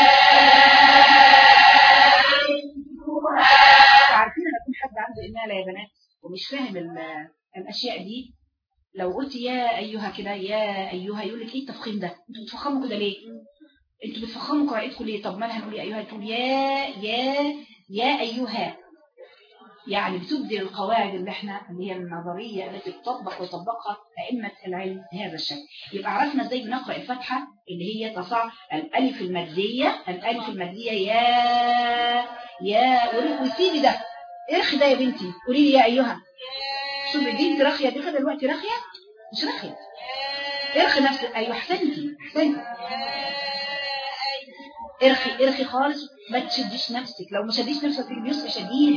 أيها. عارفين لما يكون حد عنده إمالة يا بنات ومش فاهم الأشياء دي، لو قلت يا أيها كده يا أيها يقول لك إيه التفخيم ده؟ أنتوا بتفخموا كده ليه؟ أنتوا بتفخموا قراءتكم ليه؟ طب ما أنا هنقول يا أيها تقول يا يا يا أيها. يعني بتبدي القواعد اللي احنا اللي هي النظرية التي تطبق ويطبقها أئمة العلم بهذا الشكل. يبقى عرفنا ازاي بنقرأ الفتحة اللي هي تصاع الألف المادية. الألف المادية يا يا وسيبي ده ارخي ده يا بنتي قولي لي يا أيها. شوفي دي انت راخيه دي كده دلوقتي راخيه مش راخيه. ارخي نفسك. ايوه احسنتي احسنتي. ارخي ارخي خالص ما تشديش نفسك. لو ما شديش نفسك بيصبح شديد.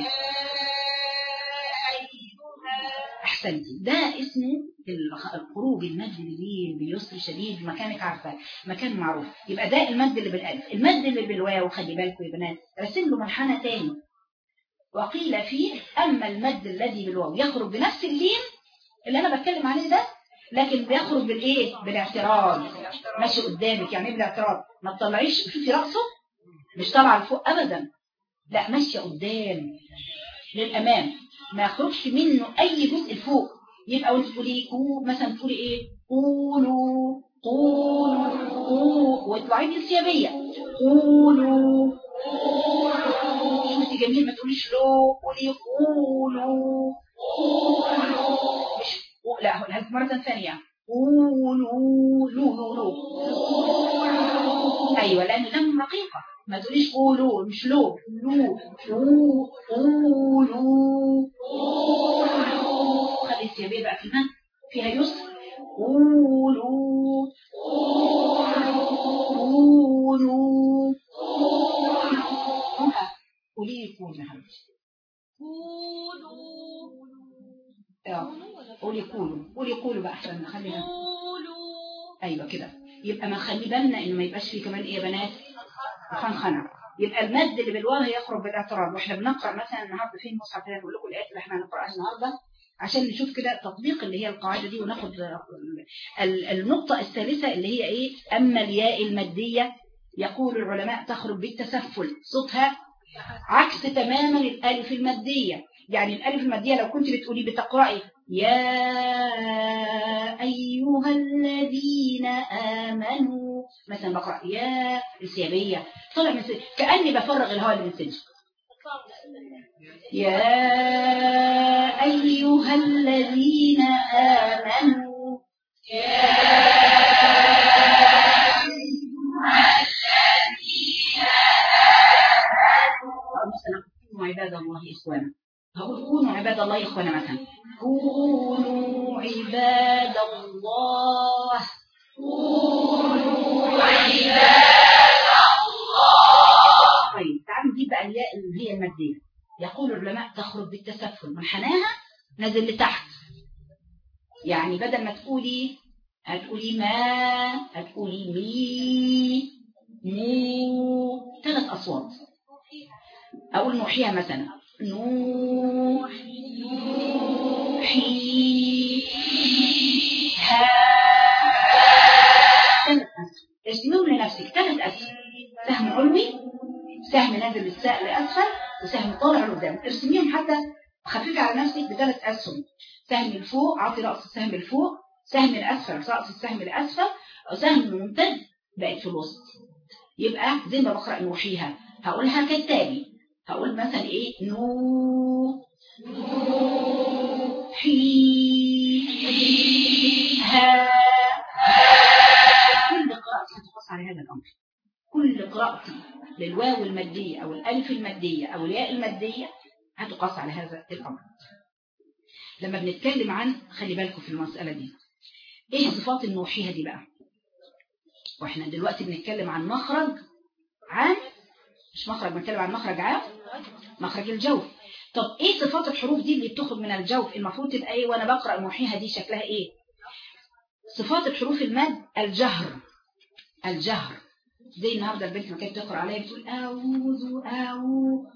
احسنتي. ده اسمه الخروج المد اللي بيسر شديد مكانك عارفه مكان معروف. يبقى ده المد اللي بالالف. المد اللي بالواو خلي بالكم يا بنات رسم له منحنى تاني وقيل فيه أما المد الذي بالواو يخرج بنفس اللين اللي أنا بتكلم عليه ده، لكن بيخرج بالإيه؟ بالاعتراض. ماشي قدامك. يعني إيه بالاعتراض؟ ما تطلعيش شوفي رأسه مش طالعه لفوق أبدا، لا ماشية قدام. للامام، ما يخرجش منه اي جزء لفوق. يبقى وانت تقولي كو مثلا تقولي ايه قولوا قولوا قولوا واطلعي بالسيابيه قولوا. شفتي جميل، ما تقوليش لو، قولي قولوا. مش لا هقولها مرة ثانية قولوا لو لو لو. ايوه لان لام رقيقة، ما تقوليش قولوا مش لو لو قولوا. خلي السيابية بقى كمان فيها يسر قولوا قولوا. قولي قولوا يا حبيبتي قولي قولوا قولي قولوا بقى احسن نخليها ايوه كده. يبقى ما نخلي بالنا انه ما يبقاش فيه كمان ايه يا بنات خنخنه. يبقى المد اللي بالواو يخرج بالاعتراض. واحنا بنقرا مثلا النهارده في المصحف هنا نقول لكم الايات اللي احنا هنقراها النهارده عشان نشوف كده تطبيق اللي هي القاعده دي، وناخد النقطه الثالثه اللي هي ايه. اما الياء الماديه يقول العلماء تخرج بالتسفل، صوتها عكس تماما الالف الماديه. يعني الالف الماديه لو كنت بتقولي بتقراي يا ايها الذين امنوا مثلا، بقرا يا السيابيه طلع من سجن. كاني بفرغ الهواء اللي من سجن. يا ايها الذين امنوا يا كونوا عباد الله إخوانا. هقول كونوا عباد الله إخوانا مثلا كونوا عباد الله كونوا عباد الله. طيب تعالوا نجيب بقى الياء اللي هي المادية. يقول العلماء تخرج بالتسفل، منحناها نزل لتحت. يعني بدل ما تقولي هتقولي ما هتقولي مي مو، ثلاث أصوات. أقول نوحيها مثلا نوحيها. ارسميهم لنفسك ثلاث أسهم، سهم علوي، سهم نازل للساق لأسفل، وسهم طالع لقدام. ارسميهم حتى خفيفة على نفسك بثلاث أسهم. سهم الفوق عطي رأس السهم الفوق، سهم الأسفل رأس السهم الأسفل، وسهم ممتد بقت في الوسط. يبقى زي ما بقرأ نوحيها هقولها كالتالي. هقول مثلا ايه نو حيها. كل قراءتي هتقص على هذا الامر. كل قراءتي للواو المادية او الالف المادية او الياء المادية هتقص على هذا الامر. لما بنتكلم عن خلي بالكم في المسألة دي ايه صفات النوحيها دي بقى. واحنا دلوقتي بنتكلم عن مخرج عام، مش مخرج، بنتكلم عن مخرج عام مخرج الجوف. طب ايه صفات الحروف دي اللي بتخرج من الجوف؟ المفروض تبقى ايه وانا بقرا نوحيها دي شكلها ايه؟ صفات الحروف المد الجهر. الجهر زي النهارده البنت ما كانت تقرا عليا بتقول اعوذ اعوذ.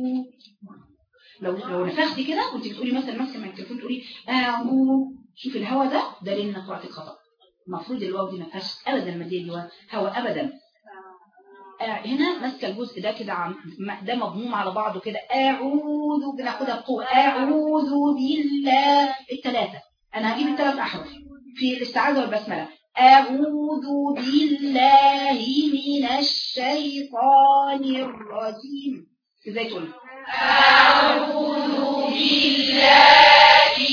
لو لو نفختي كده وانت بتقولي مثلا ماسكه من التليفون تقولي اعوذ، شوفي الهواء ده دليل ان قراءتك خطا. المفروض الواو دي ما فيهاش ابدا الماديه دي هواء ابدا. هنا ماسكه الجزء ده كده عم ده مضموم على بعضه كده. اعوذ بناخدها بقوه. اعوذ بالله الثلاثه. انا هجيب الثلاث احرف في الاستعاذه والبسمله. اعوذ بالله من الشيطان الرجيم. ازاي تقول اعوذ بالله من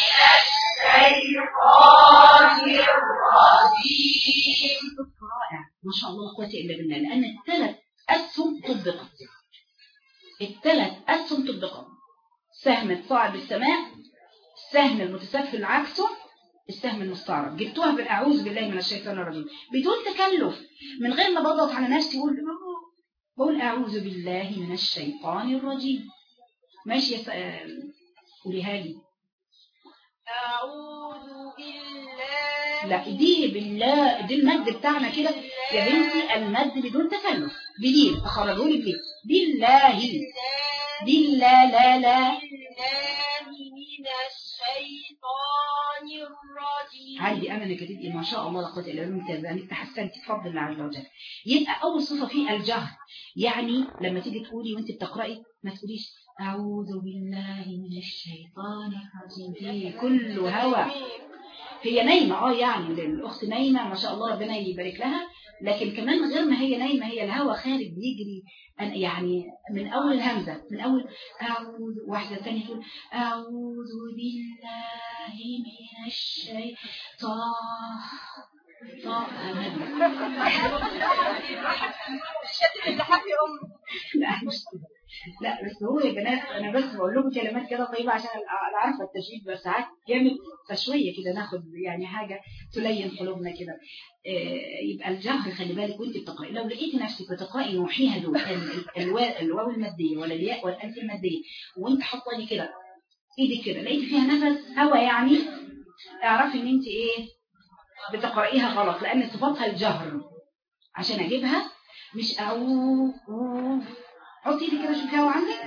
الشيطان الرجيم. رائع ما شاء الله لا قوه الا بالله. لان الثلاث اسهم طبقت. الثلاث اسهم طبقت. سهم الصاعد بالسماء، السهم المتسفل عكسه، السهم المستعرض. جبتوها بالاعوذ بالله من الشيطان الرجيم بدون تكلف، من غير ما بضغط على نفسي بقول بقول اعوذ بالله من الشيطان الرجيم. ماشي يا قوليها لي. اعوذ بالله. لا دي بالله دي المد بتاعنا كده يا بنتي، المد بدون تكلف. بدين اخرجوا لي بليه بالله بالله لا لا من الشيطان الرجيم. عندي امل انك تبقي ما شاء الله لا قوه الا بالله ممتازه، انك تحسنتي بفضل الله عز وجل. يبقى اول صفه فيه الجهر. يعني لما تيجي تقولي وانت بتقراي ما تقوليش أعوذ بالله من الشيطان الرجيم. دي كله هوى. هي نايمة اه يعني الأخت نايمة ما شاء الله ربنا يبارك لها، لكن كمان غير ما هي نايمة هي الهوى خارج بيجري يعني من أول الهمزة، من أول أعوذ، واحدة ثانية تقول أعوذ بالله من الشيطان طه. لا مش لا بس هو يا بنات انا بس بقول لكم كلمات كده طيبه عشان انا عارفه التجويد بس ساعات جامد، فشويه كده ناخد يعني حاجه تلين قلوبنا كده. يبقى الجهر خلي بالك وانت بتقراي، لو لقيتي نفسك بتقراي نوحيها دول الواو الماديه ولا الياء ولا الالف الماديه وانت حاطه لي كده ايدي كده لقيتي فيها نفس هوا يعني اعرفي ان انت ايه بتقرايها غلط، لان صفاتها الجهر. عشان اجيبها مش او حطي ايدي كده شوفي هوا عندك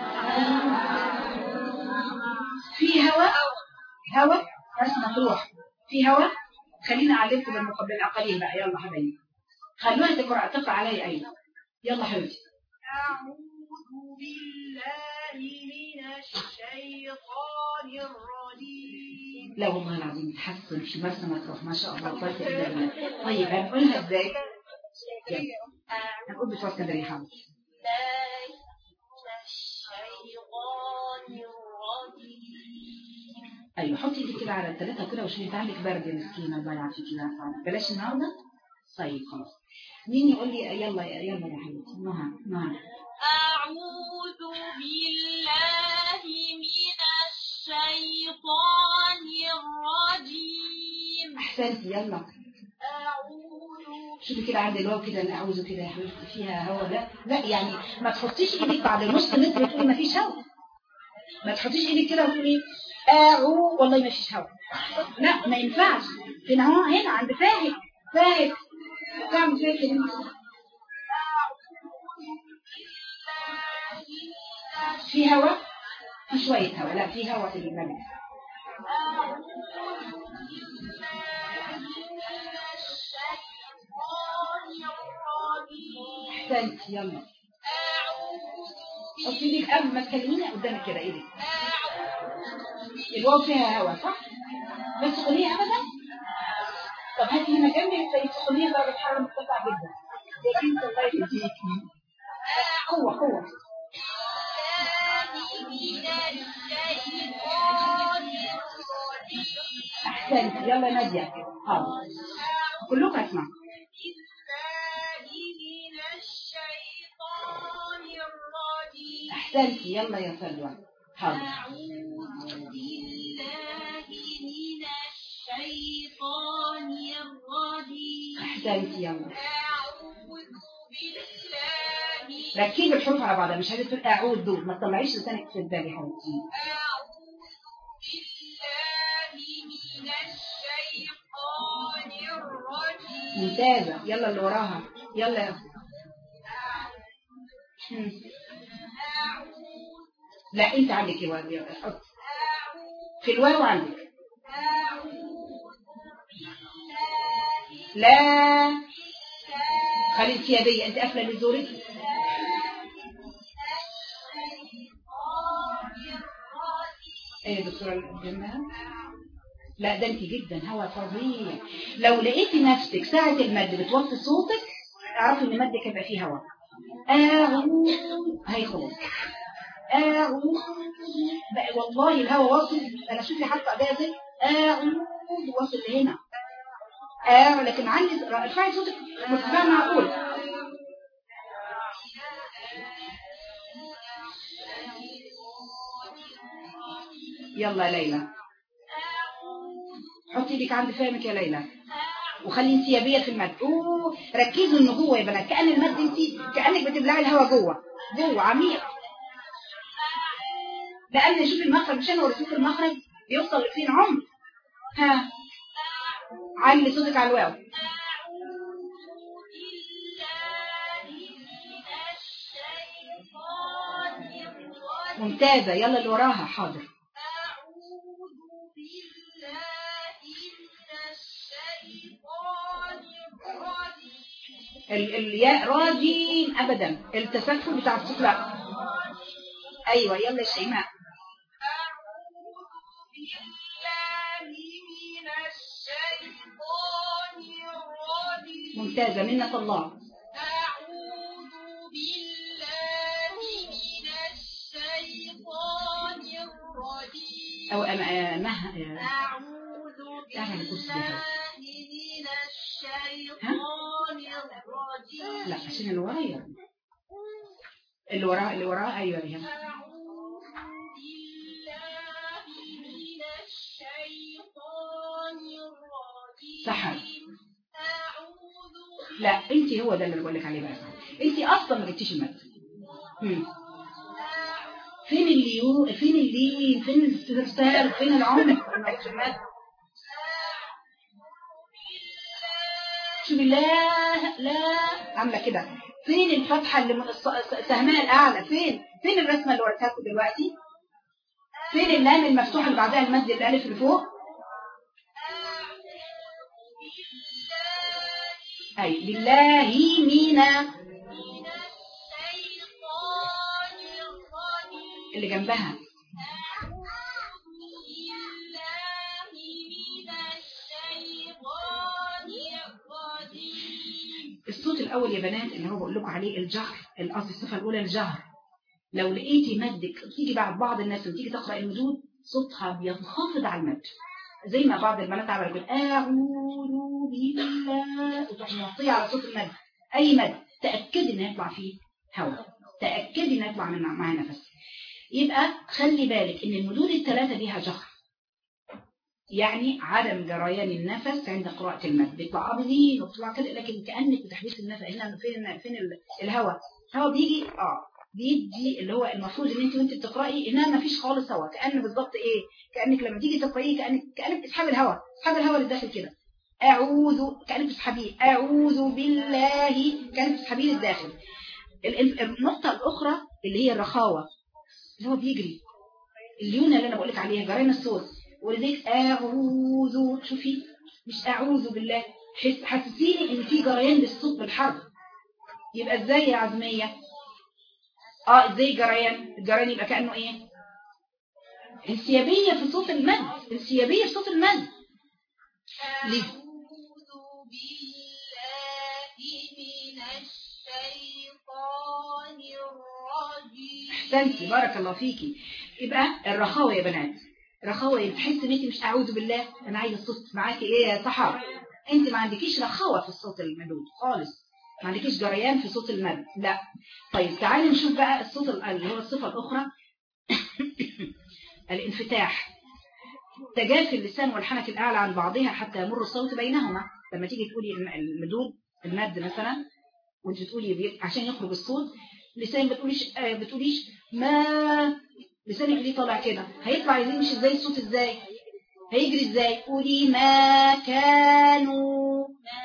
في هوا هوا بس مطروح في هوا. خلينا اعلمكم بالمقبل الاقلين بقى. يلا حبايبي خلوها تقرا تقرا عليا ايوه. يلا حبيبتي. اعوذ بالله من الشيطان الرجيم. لا والله العظيم تحسن في مرسى مطروح ما شاء الله. طيب طيب هنقولها ازاي؟ هنقول بصوت اسكندريه حاضر. ايوه حطي ايدك كده على الثلاثه كده وشوفي عندك برد يا مسكينه الله يعافيك يا فاطمه. بلاش النهارده. طيب خلاص مين يقول لي يلا يلا يا حبيبتي نهى نهى. اعوذ بالله من الشيطان الرجيم. احسنتي يلا. شوفي كده عند الواو كده اللي اعوذ كده يا حبيبتي فيها هوا. لا لا يعني ما تحطيش ايدك بعد نص متر وتقولي ما فيش هوا. ما تحطيش ايدك كده وتقولي اعو والله ما فيش هوا. لا ما ينفعش. هنا هو هنا عند فاهم فاهم تعمل فيها كده. في هوا في شويه هوا. لا في هوا في البلد. احسنت يلا. حطي ايدك قبل ما تكلميني قدامك كده ايدك. الواو فيها هوا صح؟ بس تقوليها ابدا. طب هاتي هنا جنبي تقوليها درجه حراره مرتفعه جدا. لكن الله يهديكي. قوه قوه. احسنت يلا ناديه. حاضر كلكم اسمعوا. احسنت يلا يا سلوى. حاضر. أعوذ بالله من الشيطان الرجيم. احسنت يلا. أعوذ بالله. ركبي الحروف على بعضها مش عايزه تقول اعوذ ما تطلعيش لسانك في البال يا حبيبتي. أعوذ بالله من الشيطان الرجيم. ممتازه يلا اللي وراها يلا يا لا انت عندك ايه حط في الواو عندك. لا خلي الثيابيه انت قافله لزورك. ايه يا دكتوره الجمال. لا ده انت جدا هوا فظيع. لو لقيتي نفسك ساعه المد بتوطي صوتك اعرفي ان مدك هيبقى فيه هوا. اعوذ هي خلاص. اعوذ والله الهوا واصل. انا شوفي حتى اداء زي اعوذ واصل لهنا. اه لكن عندي ارفعي صوتك مرتفع معقول. يلا يا ليلى حطي ايدك عند فمك يا ليلى وخلي انسيابيه في المد. اوه ركزوا ان جوه يا بنات كأن المد انت كأنك بتبلعي الهواء جوه جوه عميق. لان شوفي المخرج مش انا وريتك المخرج بيوصل لفين عمق. ها علي صوتك على الواو. ممتازه يلا اللي وراها. حاضر. الياء راجيم ابدا التسلسل بتاع الصوت لا ايوه يلا يا شيماء. ممتازة منة الله. أعوذ بالله من الشيطان الرجيم. أو أم مه أعوذ بالله من الشيطان الرجيم. لا عشان اللي ورايا اللي وراء اللي وراء أيوة ريهام. أعوذ بالله من الشيطان الرجيم. صح. أعوذ. لا انت هو ده اللي بقول لك عليه بقى. انت اصلا ما جبتيش المد. فين اللي يو فين اللي فين الاستفسار فين العمق في المد. شوفي لا لا عامله كده. فين الفتحه اللي سهمها الاعلى فين فين الرسمه اللي وريتها لكم دلوقتي. فين اللام المفتوحه اللي بعدها المد الالف اللي فوق. أي بالله مينا اللي جنبها. الصوت الأول يا بنات اللي هو بقول لكم عليه الجهر. الأصل الصفة الأولى الجهر. لو لقيتي مدك تيجي بعد بعض الناس وتيجي تقرأ المدود صوتها بينخفض على المد زي ما بعض البنات عملوا يقول أعوذ بالله وتروح مغطية على صوت المد. أي مد تأكدي إنه يطلع فيه هواء. تأكدي إنه يطلع من معاه نفس. يبقى خلي بالك إن المدود الثلاثة ليها جهر. يعني عدم جريان النفس عند قراءة المد. بيطلع أبدين وبيطلع كده لكن كأنك بتحبيس النفس. هنا فين فين الهواء. الهواء بيجي اه بيدي اللي هو المفروض ان انت وانت بتقراي انها ما فيش خالص هواء. كأن بالظبط ايه كأنك لما تيجي تقرايه كأنك كأنك تسحبي الهواء. تسحبي الهواء للداخل كده. اعوذ كأنك تسحبيه. اعوذ بالله كأنك تسحبيه للداخل. النقطة الأخرى اللي هي الرخاوة اللي هو بيجري الليونة اللي انا بقولك عليها جريان الصوت. ولذلك اعوذ شوفي مش اعوذ بالله. حس حسسيني ان في جريان للصوت بالحرف. يبقى ازاي يا عزمية اه ازاي جريان. الجريان يبقى كأنه ايه انسيابية في صوت المد. انسيابية في صوت المد. ليه أعوذ بالله من الشيطان الرجيم. احسنتي بارك الله فيكي. يبقى الرخاوة يا بنات. رخاوة تحس ان انت مش اعوذ بالله انا عايزه الصوت معاكي ايه يا صحاب. انت ما عندكيش رخاوة في الصوت المدود خالص. ما عندكيش جريان في صوت المد لا. طيب تعالي نشوف بقى الصوت اللي هو الصفة الأخرى الانفتاح. تجافي اللسان والحنك الأعلى عن بعضها حتى يمر الصوت بينهما. لما تيجي تقولي المدود المد مثلا وانت تقولي عشان يخرج الصوت لسان بتقوليش آه بتقوليش ما لسانك ليه طالع كده. هيطلع يزيد مش ازاي الصوت ازاي هيجري ازاي. قولي ما كانوا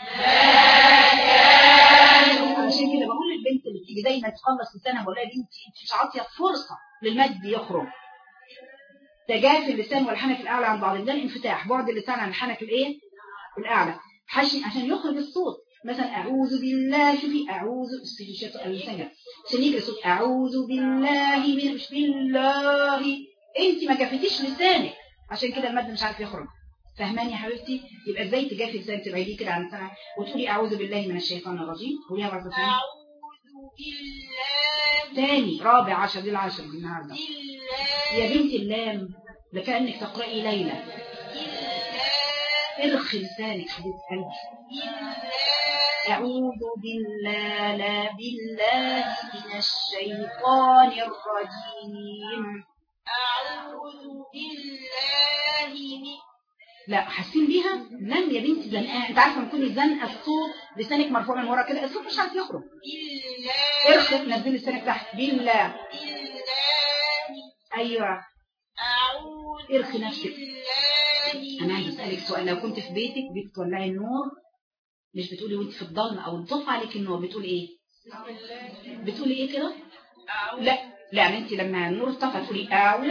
عشان كده بقول للبنت اللي بتيجي دايما تخلص لسانها بقول لها بنتي انت مش عاطيه فرصه للمد يخرج. تجافي اللسان والحنك الاعلى عن بعض. ده الانفتاح بعد اللسان عن الحنك الايه الاعلى عشان يخرج الصوت. مثلا اعوذ بالله شوفي اعوذ اللسان عشان يجري الصوت. اعوذ بالله من مش بالله. انت ما جافتيش لسانك عشان كده المد مش عارف يخرج. فهماني يا حبيبتي. يبقى ازاي تجافي لسان تبعديه كده عن السمع وتقولي اعوذ بالله من الشيطان الرجيم. قوليها برضه ثاني. أعوذ بالله ثاني رابع عشر دي العشر النهارده. بالله. يا بنت اللام ده كأنك تقرأي ليلى. ارخي لسانك حبيبة قلبي. أعوذ بالله لا بالله من الشيطان الرجيم. أعوذ بالله من لا حاسين بيها. نام يا بنتي زنقه. انت عارفه لما تكوني زنقه الصوت لسانك مرفوع من ورا كده الصوت مش عارف يخرج. بالله. ارخي نزلي لسانك تحت. بالله بالله. ايوه أعوذ ارخي نفسك. بالله. انا عايزه اسالك سؤال. لو كنت في بيتك بتولعي النور مش بتقولي وانت في الضلمه او انطفى عليك النور بتقولي ايه بتقولي ايه كده. لا لا يعني انت لما النور طفى تقولي اعوذ.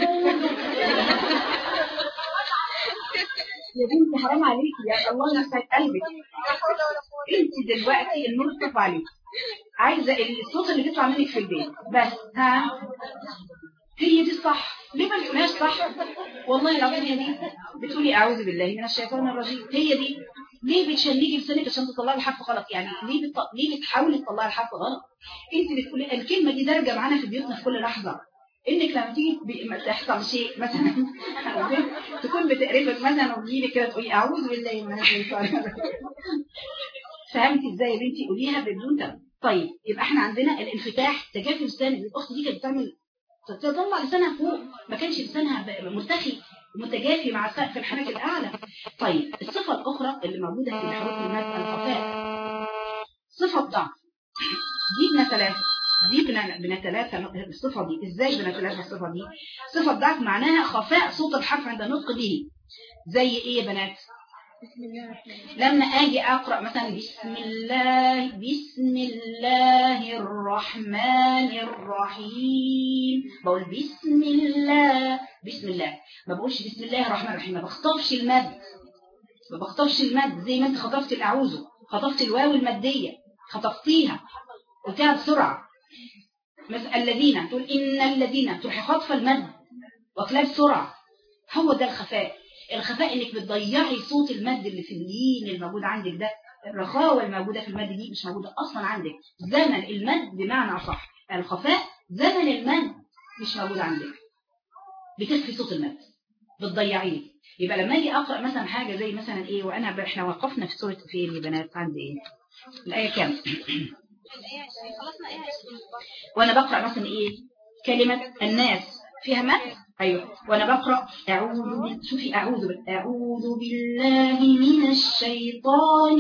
يا بنتي حرام عليكي يا الله يسعد قلبك. انت دلوقتي النور طفى عليك عايزه الصوت اللي بيطلع منك في البيت بس. ها هي دي الصح. ليه ما بتقولهاش صح؟ والله العظيم هي دي. بتقولي اعوذ بالله من الشيطان الرجيم، هي دي. ليه بتشنجي لسانك عشان تطلعي الحرف غلط؟ يعني ليه بت... ليه بتحاولي تطلعي الحرف غلط؟ انت بتقولي الكلمه دي دارجه معانا في بيوتنا في كل لحظه. انك لما تيجي ب... تحصل شيء مثلا تكون بتقرفك مثلا وتجيلي كده تقولي اعوذ بالله من الشيطان الرجيم. فهمتي ازاي اللي انت قوليها بدون تم. طيب يبقى احنا عندنا الانفتاح، تجافي لسان. الاخت دي كانت بتعمل تطلع لسانها فوق، ما كانش لسانها مرتخي متجافي مع سقف الحنك الاعلى. طيب الصفه الاخرى اللي موجوده في حروف المد الخفاء، صفه ضعف. دي بنتلافى دي بنتلافى الصفه دي. ازاي بنتلافى الصفه دي؟ صفه ضعف معناها خفاء صوت الحرف عند النطق به. زي ايه يا بنات؟ لما اجي اقرا مثلا بسم الله بسم الله الرحمن الرحيم، بقول بسم الله بسم الله، ما بقولش بسم الله الرحمن الرحيم. ما بخطفش المد، ما بخطفش المد زي ما انت خطفت الاعوذ، خطفت الواو الماديه، خطفتيها قلتها بسرعه. مثلا الذين تقول ان الذين، تروحي خاطفه المد واكلها بسرعه. هو ده الخفاء. الخفاء انك بتضيعي صوت المد اللي في اللين الموجود عندك ده. الرخاوه الموجوده في المد دي مش موجوده اصلا عندك. زمن المد بمعنى اصح، الخفاء زمن المد مش موجود عندك، بتخفي صوت المد، بتضيعيه. يبقى لما اجي اقرا مثلا حاجه زي مثلا ايه، وانا احنا وقفنا في سوره فين يا بنات؟ عند ايه الايه كام؟ وانا بقرا مثلا ايه كلمه الناس فيها مد. ايوه وانا بقرا اعوذ، شوفي اعوذ اعوذ بالله من الشيطان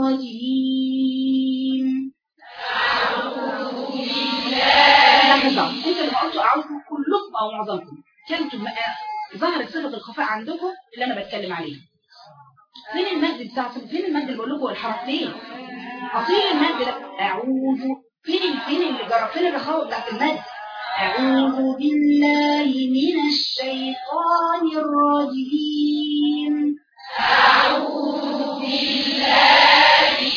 الرجيم. اعوذ بالله. لحظه، انتوا اللي قلتوا اعوذ كلكم او معظمكم كانتوا ظهرت صفه الخفاء عندكم اللي انا بتكلم عليها. فين المد بتاع فين المد اللي بقول لكم الحرف فين؟ اصيل المد ده اعوذ. فين فين اللي جرى؟ فين الرخاوه بتاعت المد؟ أعوذ بالله من الشيطان الرجيم. أعوذ بالله من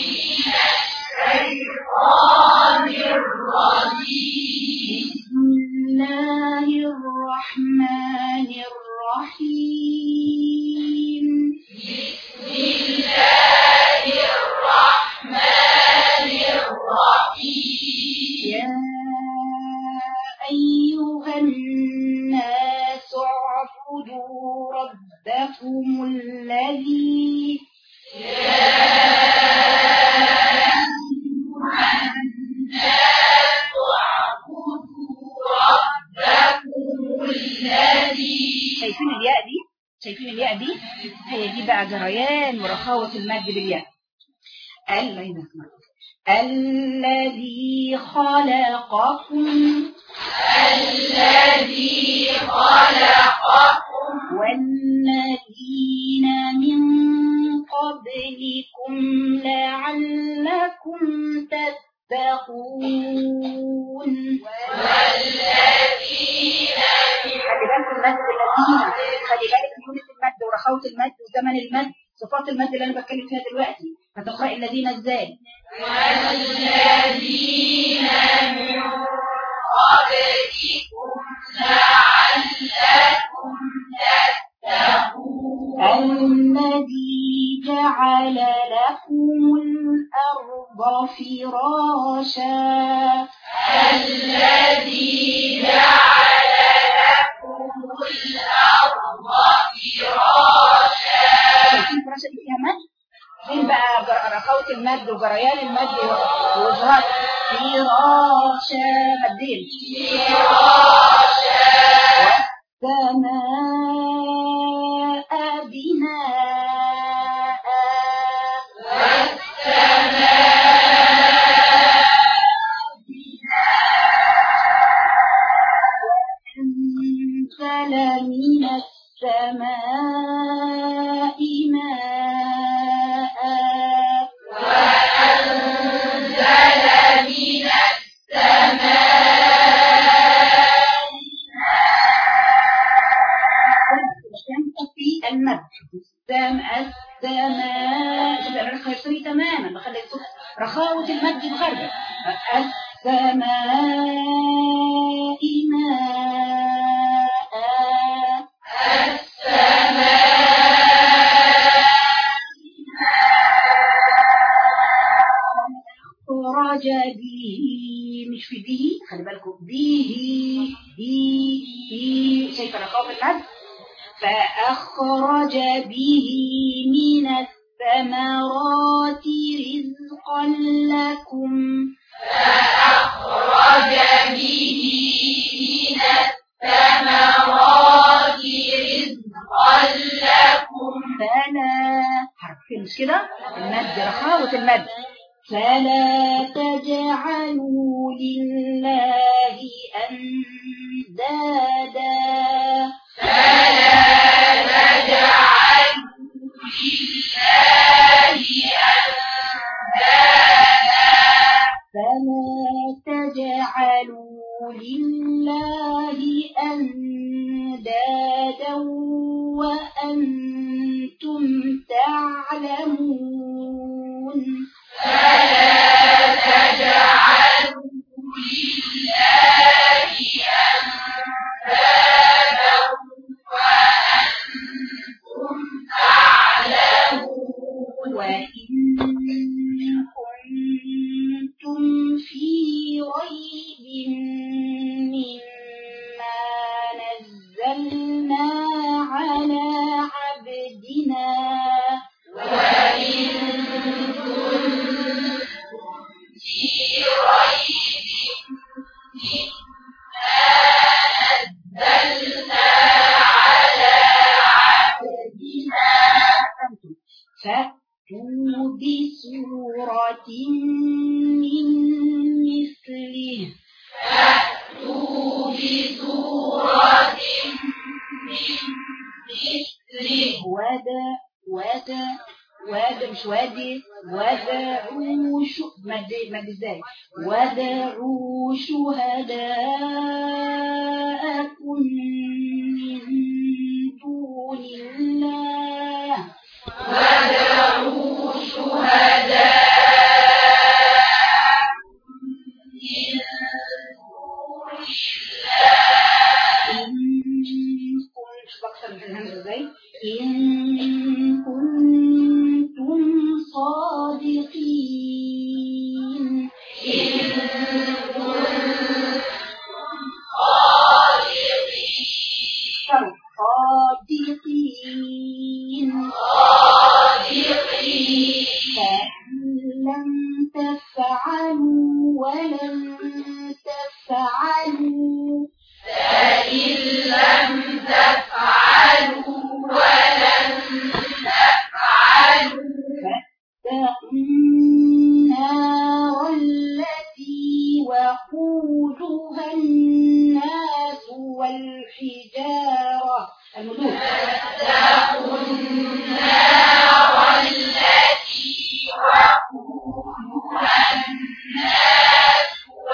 الشيطان الرجيم. بسم الله الرحمن الرحيم. بسم الله الرحمن الرحيم. يا أيها الناس اعبدوا ربكم الذي يا أيها الناس اعبدوا ربكم الذي. شايفين الياء دي؟ شايفين الياء دي؟ هي دي بقى جريان ورخاوة المد بالياء. الذي خلقكم الذي خلقكم والذين من قبلكم لعلكم تتقون. والذين من خلي بالك المد الذين، خلي بالك من المد ورخاوة المد وزمن المد، صفات المد اللي انا بتكلم فيها دلوقتي. هتقرأي الذين ازاي؟ والذين من قبلكم لعلكم تتقون. الذي جعل لكم الأرض فراشا الذي جعل لكم الأرض فراشا. شايفين فراشا دي فيها مد؟ فين بقى رخاوة المد وجريان المد وإظهار فراشا مدين فراشا. والسماء بناء والسماء بناء وأنزل من السماء ماء وأنزل من السماء في المد. السماء السماء شوف انا خيرتني تماما، بخلي الصوت رخاوة المد بخرجة. السماء ماء فأخرج به، مش في به، خلي بالكم به هي هي، شايفة رخاء المد، فأخرج به من الثمرات رزقا لكم، فأخرج به من الثمرات رزقا لكم. فلا حرفين مش كده، المد رخاوة المد، فلا تجعلوا لله أندادا، فلا تجعلوا لله أندادا، فلا تجعلوا لله أندادا وأنتم تعلمون، فلا تجعلوا لله أندادا وأنتم تعلمون. وإن كنتم في ريب مما نزلنا على عبدنا، وإن كنتم في ريب مما نزلنا على عبدنا فأتوا بسورة من مثله، فأتوا بسورة من مثله ودا ودا ودا مش وادي، ودعوا شو مد مد ازاي، ودعوا شهداءكم من دون الله، ودعوا شهداء من دون الله إن كنتم بكسر الهمزة ازاي، إن كنتم صادقين، إن كنتم صادقين صادقين صادقين فإن لم تفعلوا ولن تفعلوا فإن لم تفعلوا ولن تفعلوا فاتقوا النار التي وقودها الناس والحجارة، المدود، فاتقوا النار التي وقودها الناس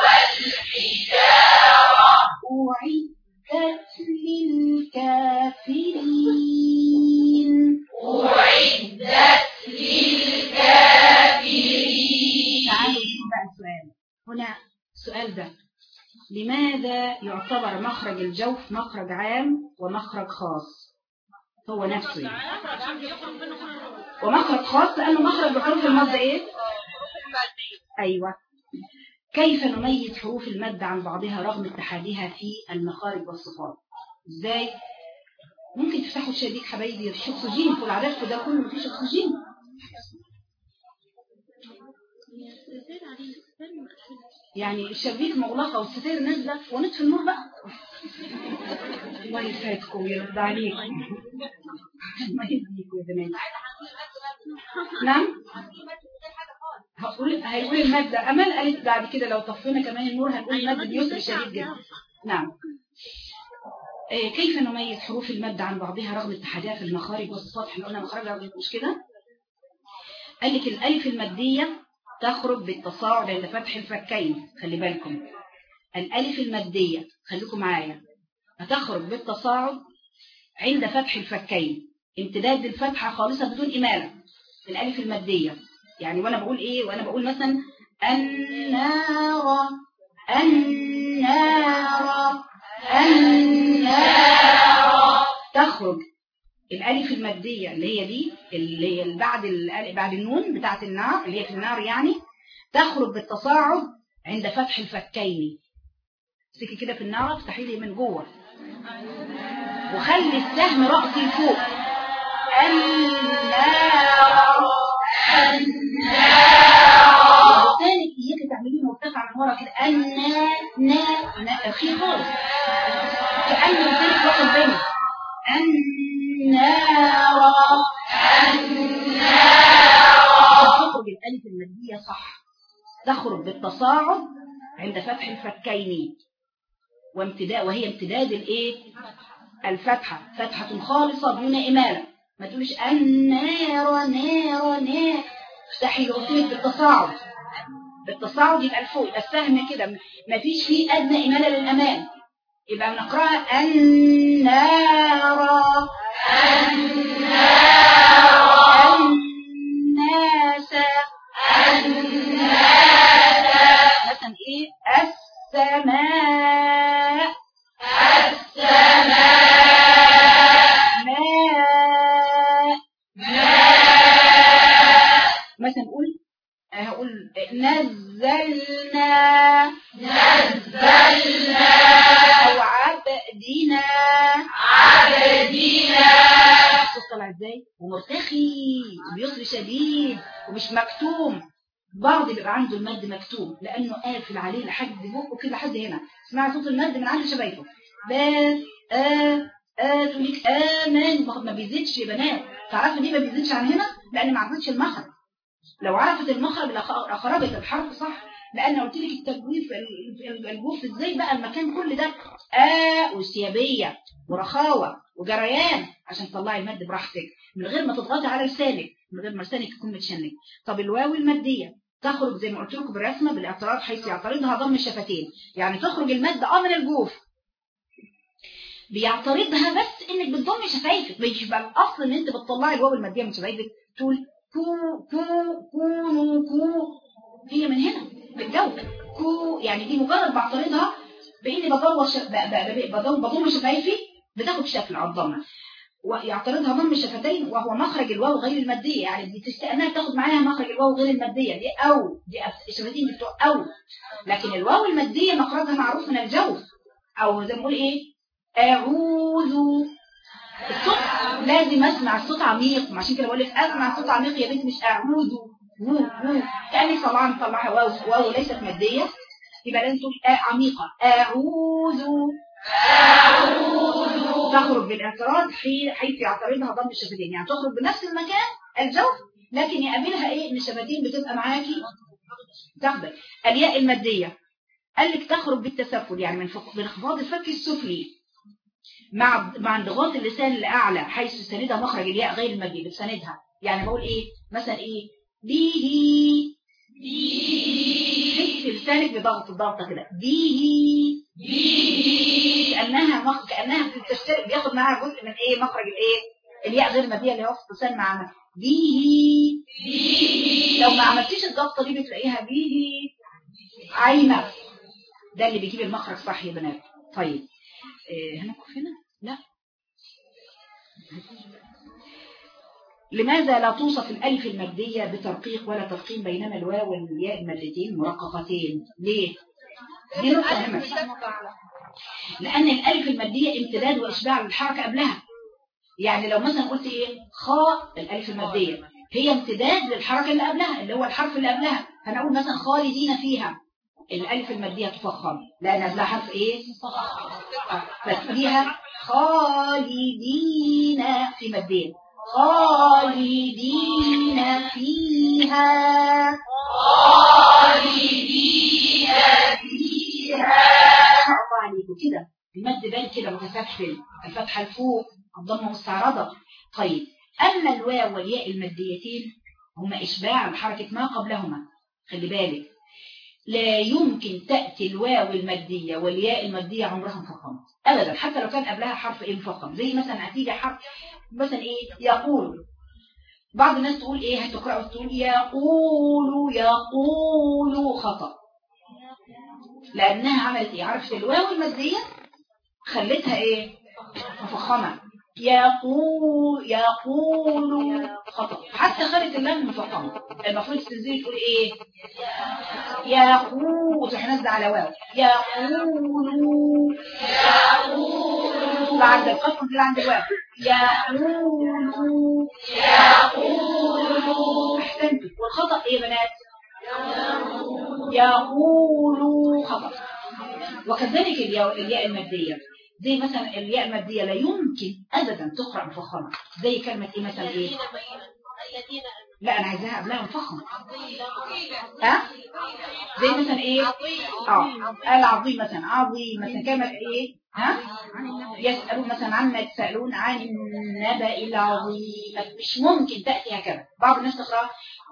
والحجارة أعدت للكافرين. أعدت للكافرين. تعالوا نشوف بقى السؤال هنا، السؤال ده لماذا يعتبر مخرج الجوف مخرج عام ومخرج خاص؟ هو نفسه يعني. ومخرج خاص لأنه مخرج بحروف المد ايه؟ أيوة. كيف نميز حروف المد عن بعضها رغم اتحادها في المخارج والصفات؟ ازاي؟ ممكن تفتحوا الشبيك حبايبي، مفيش اكسجين في العدد ده كله، مفيش اكسجين. يعني الشبيك مغلقه والستاير نازله ونطفي النور بقى. الله يسعدكم ويرضى عليكم. الله يهديكم يا بنات. نعم. هقول هيقول المادة أمل قالت بعد كده لو طفينا كمان النور هنقول المادة بيسر شديد جدا. نعم. كيف نميز حروف المادة عن بعضها رغم اتحادها في المخارج والصفات؟ احنا قلنا مخارجها مش كده؟ قال لك الألف المادية تخرج بالتصاعد عند فتح الفكين، خلي بالكم. الألف المادية خليكم معايا هتخرج بالتصاعد عند فتح الفكين، امتداد الفتحة خالصة بدون إمالة. الألف المادية يعني وانا بقول ايه، وانا بقول مثلا النار النار النار، تخرج الالف الماديه اللي هي دي اللي هي بعد بعد النون بتاعه النار اللي هي في النار، يعني تخرج بالتصاعد عند فتح الفكين. امسكي كده في النار، افتحي لي من جوه وخلي السهم رأسي فوق. النار النار لسانك اياكي تعمليه مرتفع من ورا كده. النا نا نا اخي خالص كأن لسانك واصل بيني. النار النار تخرج الالف الماديه صح، تخرج بالتصاعد عند فتح الفكين وامتداد، وهي امتداد الايه؟ الفتحه، فتحه خالصه دون اماله. ما تقوليش النار نار نار، افتحي لغتك بالتصاعد. بالتصاعد يبقى الفوق، يبقى السهم كده ما فيش فيه ادنى اماله للامام، يبقى بنقراها النار النار الناس الناس. مثلا ايه؟ السماء السماء ماء ماء. مثلا نقول هقول نزلنا نزلنا او عبدنا عبدنا. الصوت طلع ازاي؟ ومرتخي وبيسر شديد ومش مكتوم. بعض بيبقى عنده المد مكتوم لانه قافل عليه لحد بقه كده لحد هنا، اسمع صوت المد من عند شبايفه. با ا ا تقولك امن ما بيزيدش يا بنات. تعرفوا ليه ما بيزيدش عن هنا؟ لان ما عرفتش المخرج. لو عرفت المخرج لخرجت الحرف صح، لان قلت لك التجويف الجوف ازاي بقى المكان كل ده ا وسيابيه ورخاوه وجريان عشان تطلعي المد براحتك من غير ما تضغطي على لسانك، من غير ما لسانك يكون متشنج. طب الواو الماديه تخرج زي ما قلت لكم بالرسمه بالاعتراض حيث يعترضها ضم الشفتين، يعني تخرج المد اه من الجوف، بيعترضها بس انك بتضمي شفايفك. مش يبقى الاصل ان انت بتطلعي الواو الماديه من شفايفك تقول كو كو كونو كو، هي من هنا بالجو كو، يعني دي مجرد بعترضها باني بضم ش... بضم بضم شفايفي بتاخد شكل على الضمه، ويعترضها ضم الشفتين وهو مخرج الواو غير الماديه، يعني دي تستأنها تاخد معاها مخرج الواو غير الماديه دي او دي الشفتين دي بتوع او، لكن الواو الماديه مخرجها معروف من الجوف، او زي ما نقول ايه اعوذ. الصوت لازم اسمع الصوت عميق، عشان كده بقول لك اسمع الصوت عميق يا بنت، مش اعوذ وو وو، يعني طبعا طلعها واو واو ليست ماديه، يبقى لازم تقول عميقه اعوذ اعوذ. تخرج بالاعتراض حيث يعترضها ضم الشفتين، يعني تخرج بنفس المكان الجوف لكن يقابلها ايه؟ ان الشفتين بتبقى معاكي تاخدك. الياء الماديه قال لك تخرج بالتسفل، يعني من انخفاض الفك السفلي مع مع انضغاط اللسان الاعلى حيث سندها مخرج الياء غير المادي بتساندها. يعني بقول ايه مثلا ايه به به، حس لسانك بضغط الضغطه كده به به، كانها مخ... كانها بتشترك بياخد معاها جزء من ايه مخرج الايه الياء غير الماديه اللي هو في اللسان مع به به. لو ما عملتيش الضغطه دي بتلاقيها به عايمه، ده اللي بيجيب المخرج صح يا بنات. طيب إيه هنقف هنا؟ لا. لماذا لا توصف الالف الماديه بترقيق ولا تفخيم بينما الواو والياء المادتين مرققتين؟ ليه؟ دي نقطه مهمه. لان الالف الماديه امتداد واشباع للحركه قبلها، يعني لو مثلا قلت ايه خاء، الالف الماديه هي امتداد للحركه اللي قبلها اللي هو الحرف اللي قبلها، هنقول مثلا خالدين فيها، الالف الماديه تفخم لان قبلها حرف ايه فتقوليها خالدين في مادين، خالدين فيها خالدين فيها. الله عليكم كده المد بان كده متفتحل، الفتحه لفوق الضمه مستعرضه. طيب اما الواو والياء الماديتين هما اشباع لحركه ما قبلهما، خلي بالك لا يمكن تأتي الواو المادية والياء المادية عمرها مفخمة أبدا، حتى لو كان قبلها حرف إيه مفخم. زي مثلا هتيجي حرف مثلا إيه يقول، بعض الناس تقول إيه هتقرأ تقول يقول يقول خطأ، لأنها عملت إيه؟ عرفت الواو المادية خلتها إيه مفخمة، يقول يقول خطأ، حتى خلت اللام مفخمة. المفروض تنزلي تقول ايه؟ يقول، تروح نازله على واو. يقول يقول عند القسم دي عند الواو. يقول يقول احسنتوا. والخطأ ايه يا بنات؟ يقول خطأ. وكذلك الياء الياء المادية، زي مثلا الياء المادية لا يمكن أبدا تقرأ مفخمة. زي كلمة ايه مثلا؟ ايه؟ لا أنا عايزاها قبلها مفخمة. ها؟ زي مثلا ايه؟ اه العظيم مثلا، عظيم مثلا. كلمة ايه؟ ها؟ يسألون مثلا عما يتسألون عن النبأ العظيم. مش ممكن تأتي هكذا. بعض الناس تقرأ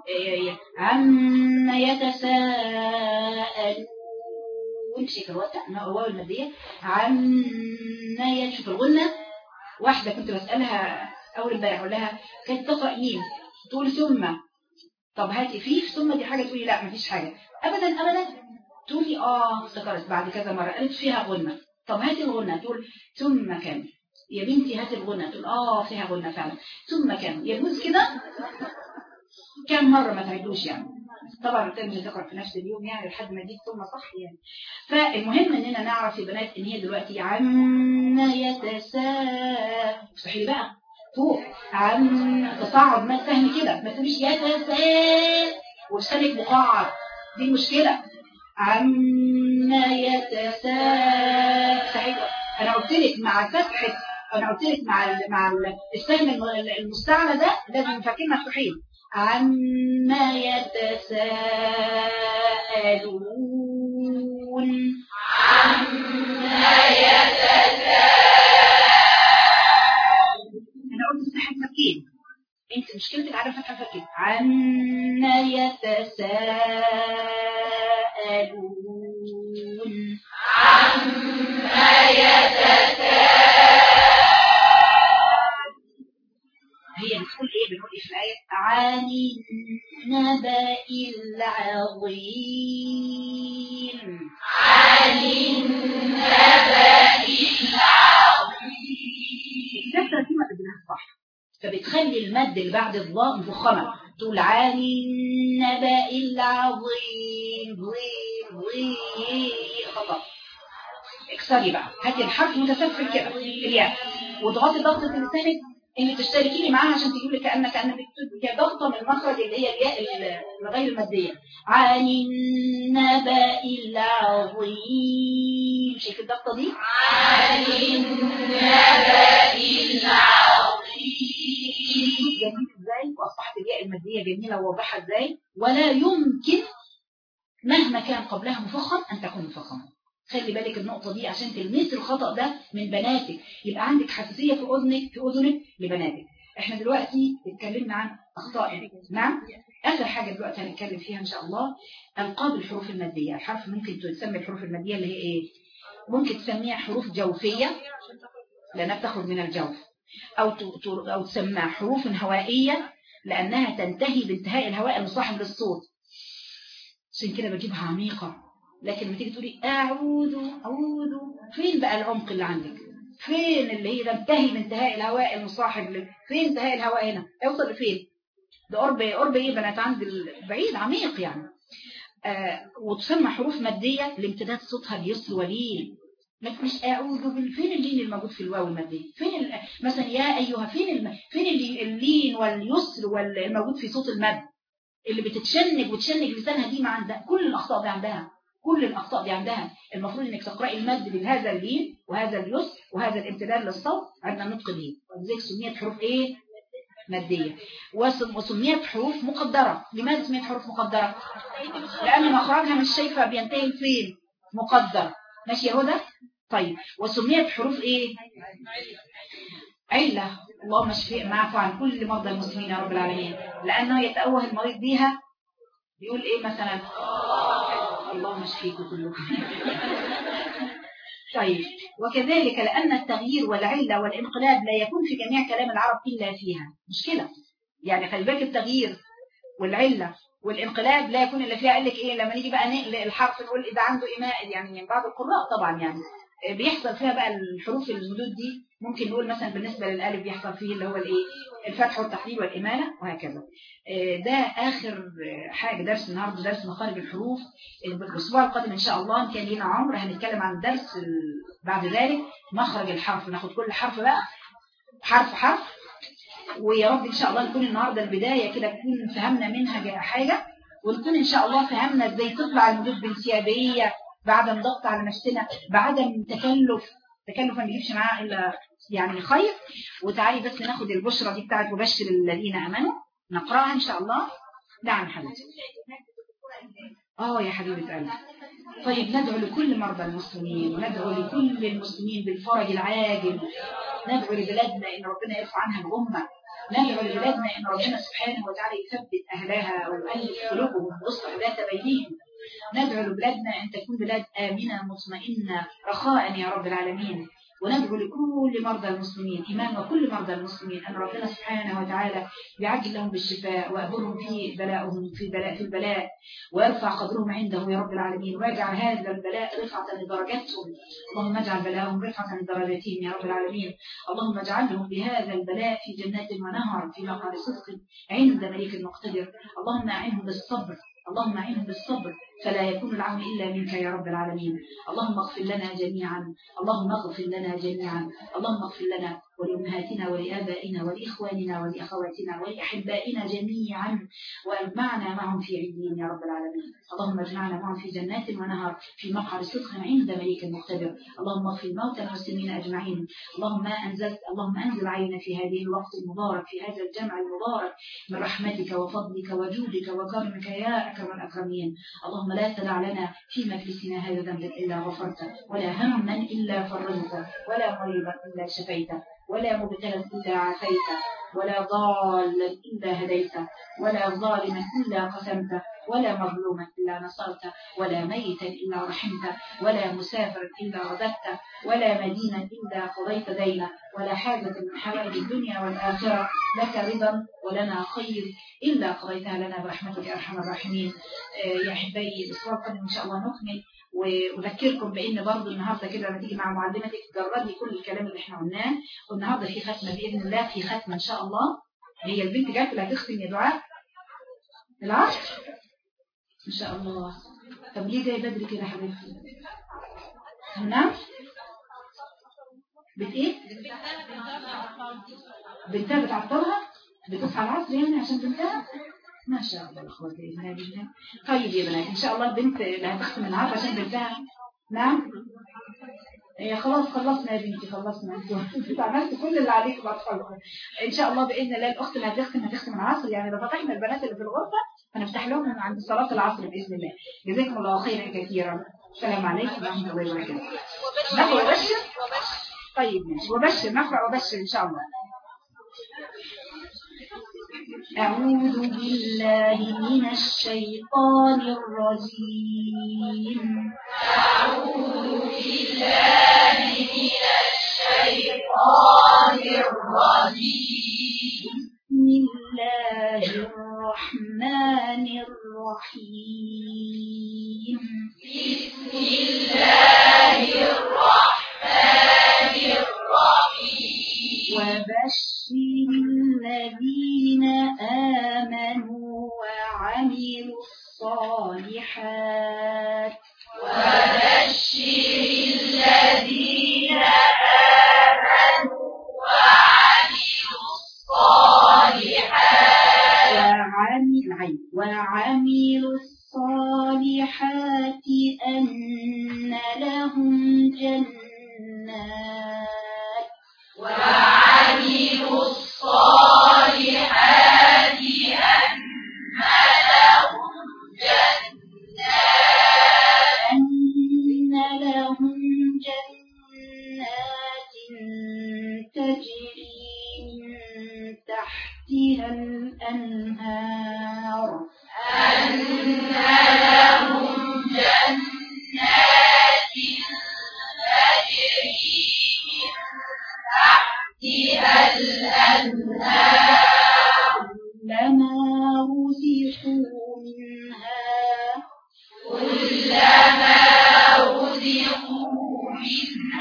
عما يتساءلون، وامشي الوقت واو المادية. عما يشوف الغنة. واحدة كنت بسألها أول امبارح أقول لها كانت تقرأ مين؟ تقول ثم. طب هاتي فيه ثم دي حاجة، تقولي لا مفيش حاجة أبدا أبدا. تقولي آه افتكرت بعد كذا مرة قالت فيها غنة. طب هاتي الغنة، تقول ثم كان. يا بنتي هاتي الغنة، تقول آه فيها غنة فعلا. ثم كان يجوز كده كم مرة ما تعيدوش يعني. طبعا بتنجي تقرأ في نفس اليوم يعني لحد ما تجيب ثم صح يعني. فالمهم اننا نعرف يا بنات ان هي دلوقتي عما يتساءل. مستحيل بقى فوق عم تصاعد ما سهل كده، ما تقوليش يتساءل وسالك مقعد، دي المشكلة. عما يتساءل مستحيل. انا قلت لك مع فتحة، انا قلت لك مع ال مع ال السهم المستعلى ده لازم فاكرين مفتوحين. عما يتساءلون عما يتساءلون. انا قلت مستحيل فاكين، انت مشكلتك على فتحة فاكين. عما يتساءلون عما يتساءلون. هي بتقول ايه؟ بنقول ايه في الآية؟ عن النبأ العظيم. عن النبأ العظيم. الكسرة دي ما قدناها صح، فبتخلي المد اللي بعد الضاء مفخمة. تقول عن النبأ العظيم. ضيم ضيم خطأ. اكسري بقى، هاتي الحرف متسفل كده الياء، واضغطي ضغطة لسانك اللي تشتركيني معاها عشان تجيب لك كأنك كأنك بتكتبي ضغطة من المخرج اللي هي الياء الغير المادية. عن النبأ العظيم. شايف الضغطة دي؟ عن النبأ العظيم. جميل ازاي؟ واصبحت الياء المادية جميلة وواضحة ازاي؟ ولا يمكن مهما كان قبلها مفخم ان تكون مفخمة. خلي بالك النقطة دي عشان تلمسي الخطأ ده من بناتك، يبقى عندك حساسية في أذنك في أذنك لبناتك. احنا دلوقتي اتكلمنا عن أخطاء. نعم. آخر حاجة دلوقتي هنتكلم فيها إن شاء الله ألقاب الحروف المادية. الحرف ممكن تسمي الحروف المادية اللي هي إيه؟ ممكن تسميها حروف جوفية لأنها بتخرج من الجوف، أو أو تسمى حروف هوائية لأنها تنتهي بانتهاء الهواء المصاحب للصوت. عشان كده بجيبها عميقة. لكن لما تيجي تقولي اعوذ اعوذ، فين بقى العمق اللي عندك؟ فين اللي هي تنتهي بانتهاء الهواء المصاحب ل... فين انتهاء الهواء هنا؟ يوصل لفين؟ ده قرب قرب ايه بنات؟ عند البعيد عميق يعني. آه وتسمى حروف ماديه لامتداد صوتها اليسر ولين. ما تقوليش اعوذ بال... فين اللين الموجود في الواو الماديه؟ فين ال... مثلا يا ايها، فين الم... فين اللي... اللين واليسر والموجود في صوت المد اللي بتتشنج وتشنج لسانها دي؟ ما عندها كل الاخطاء دي عندها كل الأخطاء دي عندها. المفروض انك تقرأي المد بهذا اللين وهذا اليسر وهذا الامتداد للصوت عندنا نطق به. ولذلك سميت حروف ايه؟ مادية. وسميت حروف مقدرة. لماذا سميت حروف مقدرة؟ لأن مخرجها مش شايفة بينتهي فين؟ مقدر. ماشي يا هدى؟ طيب وسميت حروف ايه؟ علة. اللهم اشفي معفو عن كل مرضى المسلمين يا رب العالمين. لأنه يتأوه المريض بيها بيقول ايه مثلا؟ اللهم اشفيكم كلكم. طيب وكذلك لأن التغيير والعلة والانقلاب لا يكون في جميع كلام العرب إلا فيها. مشكلة يعني. خلي بالك التغيير والعلة والانقلاب لا يكون إلا فيها. قال لك إيه لما نيجي بقى نقل الحرف نقول إذا عنده إيماء يعني من بعض القراء طبعا يعني بيحصل فيها بقى الحروف المدود دي، ممكن نقول مثلا بالنسبة للألف بيحصل فيه اللي هو الإيه الفتح والتقليل والإمالة وهكذا. ده آخر حاجة درس النهاردة، درس مخارج الحروف. الأسبوع القادم إن شاء الله كان لنا عمر هنتكلم عن درس بعد ذلك مخرج الحرف، ناخد كل حرف بقى حرف حرف، ويا رب إن شاء الله نكون النهاردة البداية كده نكون فهمنا منها حاجة، ونكون إن شاء الله فهمنا إزاي تطلع المدود بانسيابية بعدم ضغط على نفسنا، بعدم تكلف تكلف ما بيجيبش معاه إلا يعني خير. وتعالي بس ناخد البشرة دي بتاعت وبشر الذين آمنوا نقرأها إن شاء الله. نعم حبيبتي. آه يا حبيبة قلبي. طيب ندعو لكل مرضى المسلمين، وندعو لكل المسلمين بالفرج العاجل، ندعو لبلادنا إن ربنا يرفع عنها الغمة، ندعو لبلادنا إن ربنا سبحانه وتعالى يثبت أهلها ويؤلف قلوبهم ويصلح ذات بينهم، ندعو لبلادنا أن تكون بلاد آمنة مطمئنة رخاء يا رب العالمين، وندعو لكل مرضى المسلمين إمام وكل مرضى المسلمين أن ربنا سبحانه وتعالى يعجل لهم بالشفاء ويأبرهم في بلائهم في بلاء في البلاء، ويرفع قدرهم عنده يا رب العالمين، ويجعل هذا البلاء رفعة لدرجاتهم. اللهم اجعل بلاءهم رفعة لدرجاتهم يا رب العالمين. اللهم اجعلهم بهذا البلاء في جنات ونهر في مقعد صدق عند مليك المقتدر. اللهم أعنهم بالصبر، اللهم أعنهم بالصبر فلا يكون العون إلا منك يا رب العالمين. اللهم اغفر لنا جميعا، اللهم اغفر لنا جميعا، اللهم اغفر لنا ولأمهاتنا ولآبائنا ولإخواننا ولأخواتنا ولأحبائنا جميعا، واجمعنا معهم في عليين يا رب العالمين. اللهم اجمعنا معهم في جنات ونهر في مقعد صدق عند مليك المقتدر. اللهم اغفر موتى المسلمين أجمعين. اللهم أنزلت اللهم أنزل علينا في هذه الوقت المبارك، في هذا الجمع المبارك، من رحمتك وفضلك وجودك وكرمك يا أكرم الأكرمين. اللهم لا تدع لنا في مجلسنا هذا ذنبا إلا غفرته، ولا هما إلا فرجته، ولا مريضا إلا شفيته، ولا مبتلا إلا عافيته، ولا ضالا إلا هديته، ولا ظالما إلا قسمته، ولا مظلوما إلا نصرته، ولا ميتا إلا رحمته، ولا مسافرا إلا رددته، ولا مدينا إلا قضيت دينه، ولا حاجة من حوائج الدنيا والآخرة لك رضا ولنا خير إلا قضيتها لنا برحمتك يا أرحم الراحمين. يا أحبائي الأسبوع القادم إن شاء الله نكمل، وأذكركم بأن برضو النهاردة كده لما تيجي مع معلمتك جردي كل الكلام اللي احنا قلناه، والنهاردة في ختمة بإذن الله، في ختمة إن شاء الله. هي البنت جات اللي هتختم يا دعاء العصر إن شاء الله. طب ليه جاي بدري كده يا حبيبتي؟ نعم بت ايه؟ بنتها بتعطلها بتصحى العصر يعني عشان بنتها. ما شاء الله اخواتي باذن الله. طيب يا بنات ان شاء الله البنت اللي هتختم النهارده عشان بنتها. نعم هي خلاص خلصنا يا بنتي، خلصنا انتوا عملتوا كل اللي عليكم بعد خلص ان شاء الله باذن الله. الاخت اللي هتختم هتختم العصر، يعني لو فتحنا البنات اللي في الغرفه هنفتح لهم من عند صلاه العصر باذن الله. جزاكم الله خيرا كثيرا. السلام عليكم ورحمه الله وبركاته. نقرا وبشر. طيب ماشي وبشر، نقرا وبشر ان شاء الله. أعوذ بالله من الشيطان الرجيم. أعوذ بالله من الشيطان الرجيم. بسم الله الرحمن الرحيم. بسم الله الرحمن الرحيم. وبشر الذين آمنوا وعملوا الصالحات. وبشر الذين آمنوا وعملوا الصالحات. وعمل وعملوا الصالحات أن لهم جنات. وعملوا الصالحات أن لهم جنات. أن لهم جنات تجري من تحتها الأنهار. أن لهم جنات تجري من تحتها الأنهار. كلما رزقوا منها كلما رزقوا منها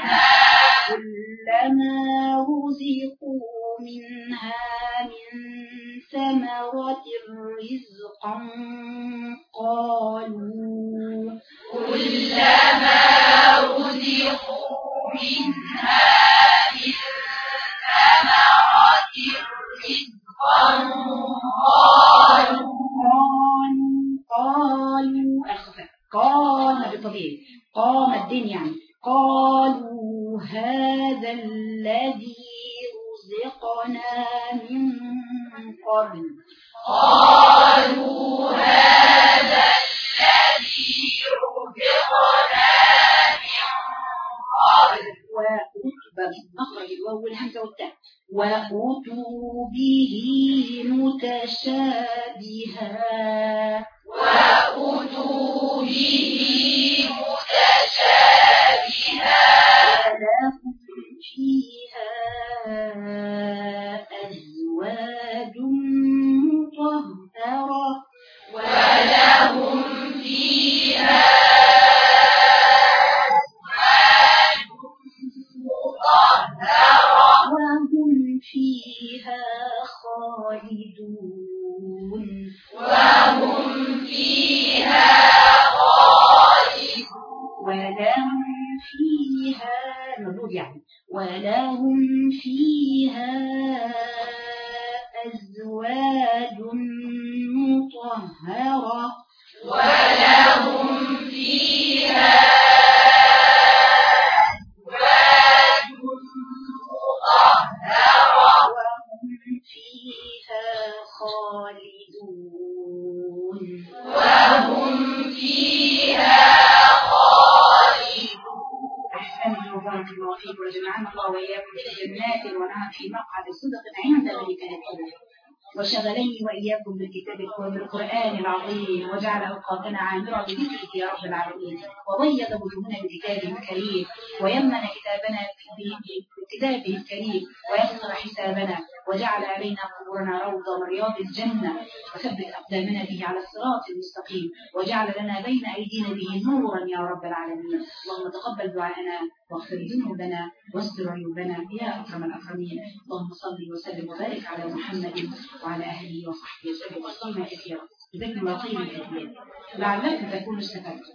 قالوا كلما رزقوا منها من ثمرة رزقا قالوا قالوا الخفاء قام بالطبيعي قام الدين يعني قالوا هذا الذي رزقنا من قبل قالوا هذا الذي رزقنا من قبل وأتوا مخرج الواو والهمزة والتاء وأتوا به متشابها وأتوا به متشابها ولهم فيها أزواج مطهرة ولهم فيها أزواج مطهرة وهم فيها خالدون وهم فيها خالدون ولهم فيها المفروض يعني ولهم فيها أزواج مطهرة ولهم فيها أزواج مطهرة وهم فيها خالدون وهم فيها خالدون أحسنتم وبارك الله فيكم وجمعنا الله وإياكم في جنات ونهر في مقعد صدق عند ملك مقتدر وشغلني وإياكم بالكتاب وبالقرآن العظيم وجعل أوقاتنا عامرة بذكرك يا رب العالمين وبيض وجوهنا بكتابه الكريم ويمن كتابنا بكتابه الكريم ويسر حسابنا وجعل علينا قبورنا روضة من رياض الجنة وثبت أقدامنا به على الصراط المستقيم وجعل لنا بين أيدينا به نورا يا رب العالمين اللهم تقبل دعاءنا واغفر ذنوبنا واستر عيوبنا يا أكرم الأكرمين اللهم صل وسلم وبارك على محمد وعلى أهله وصحبه وسلم تسليما كثيرا جزاكم الله خيرا كثيرا لعلكم تكونوا استفدتم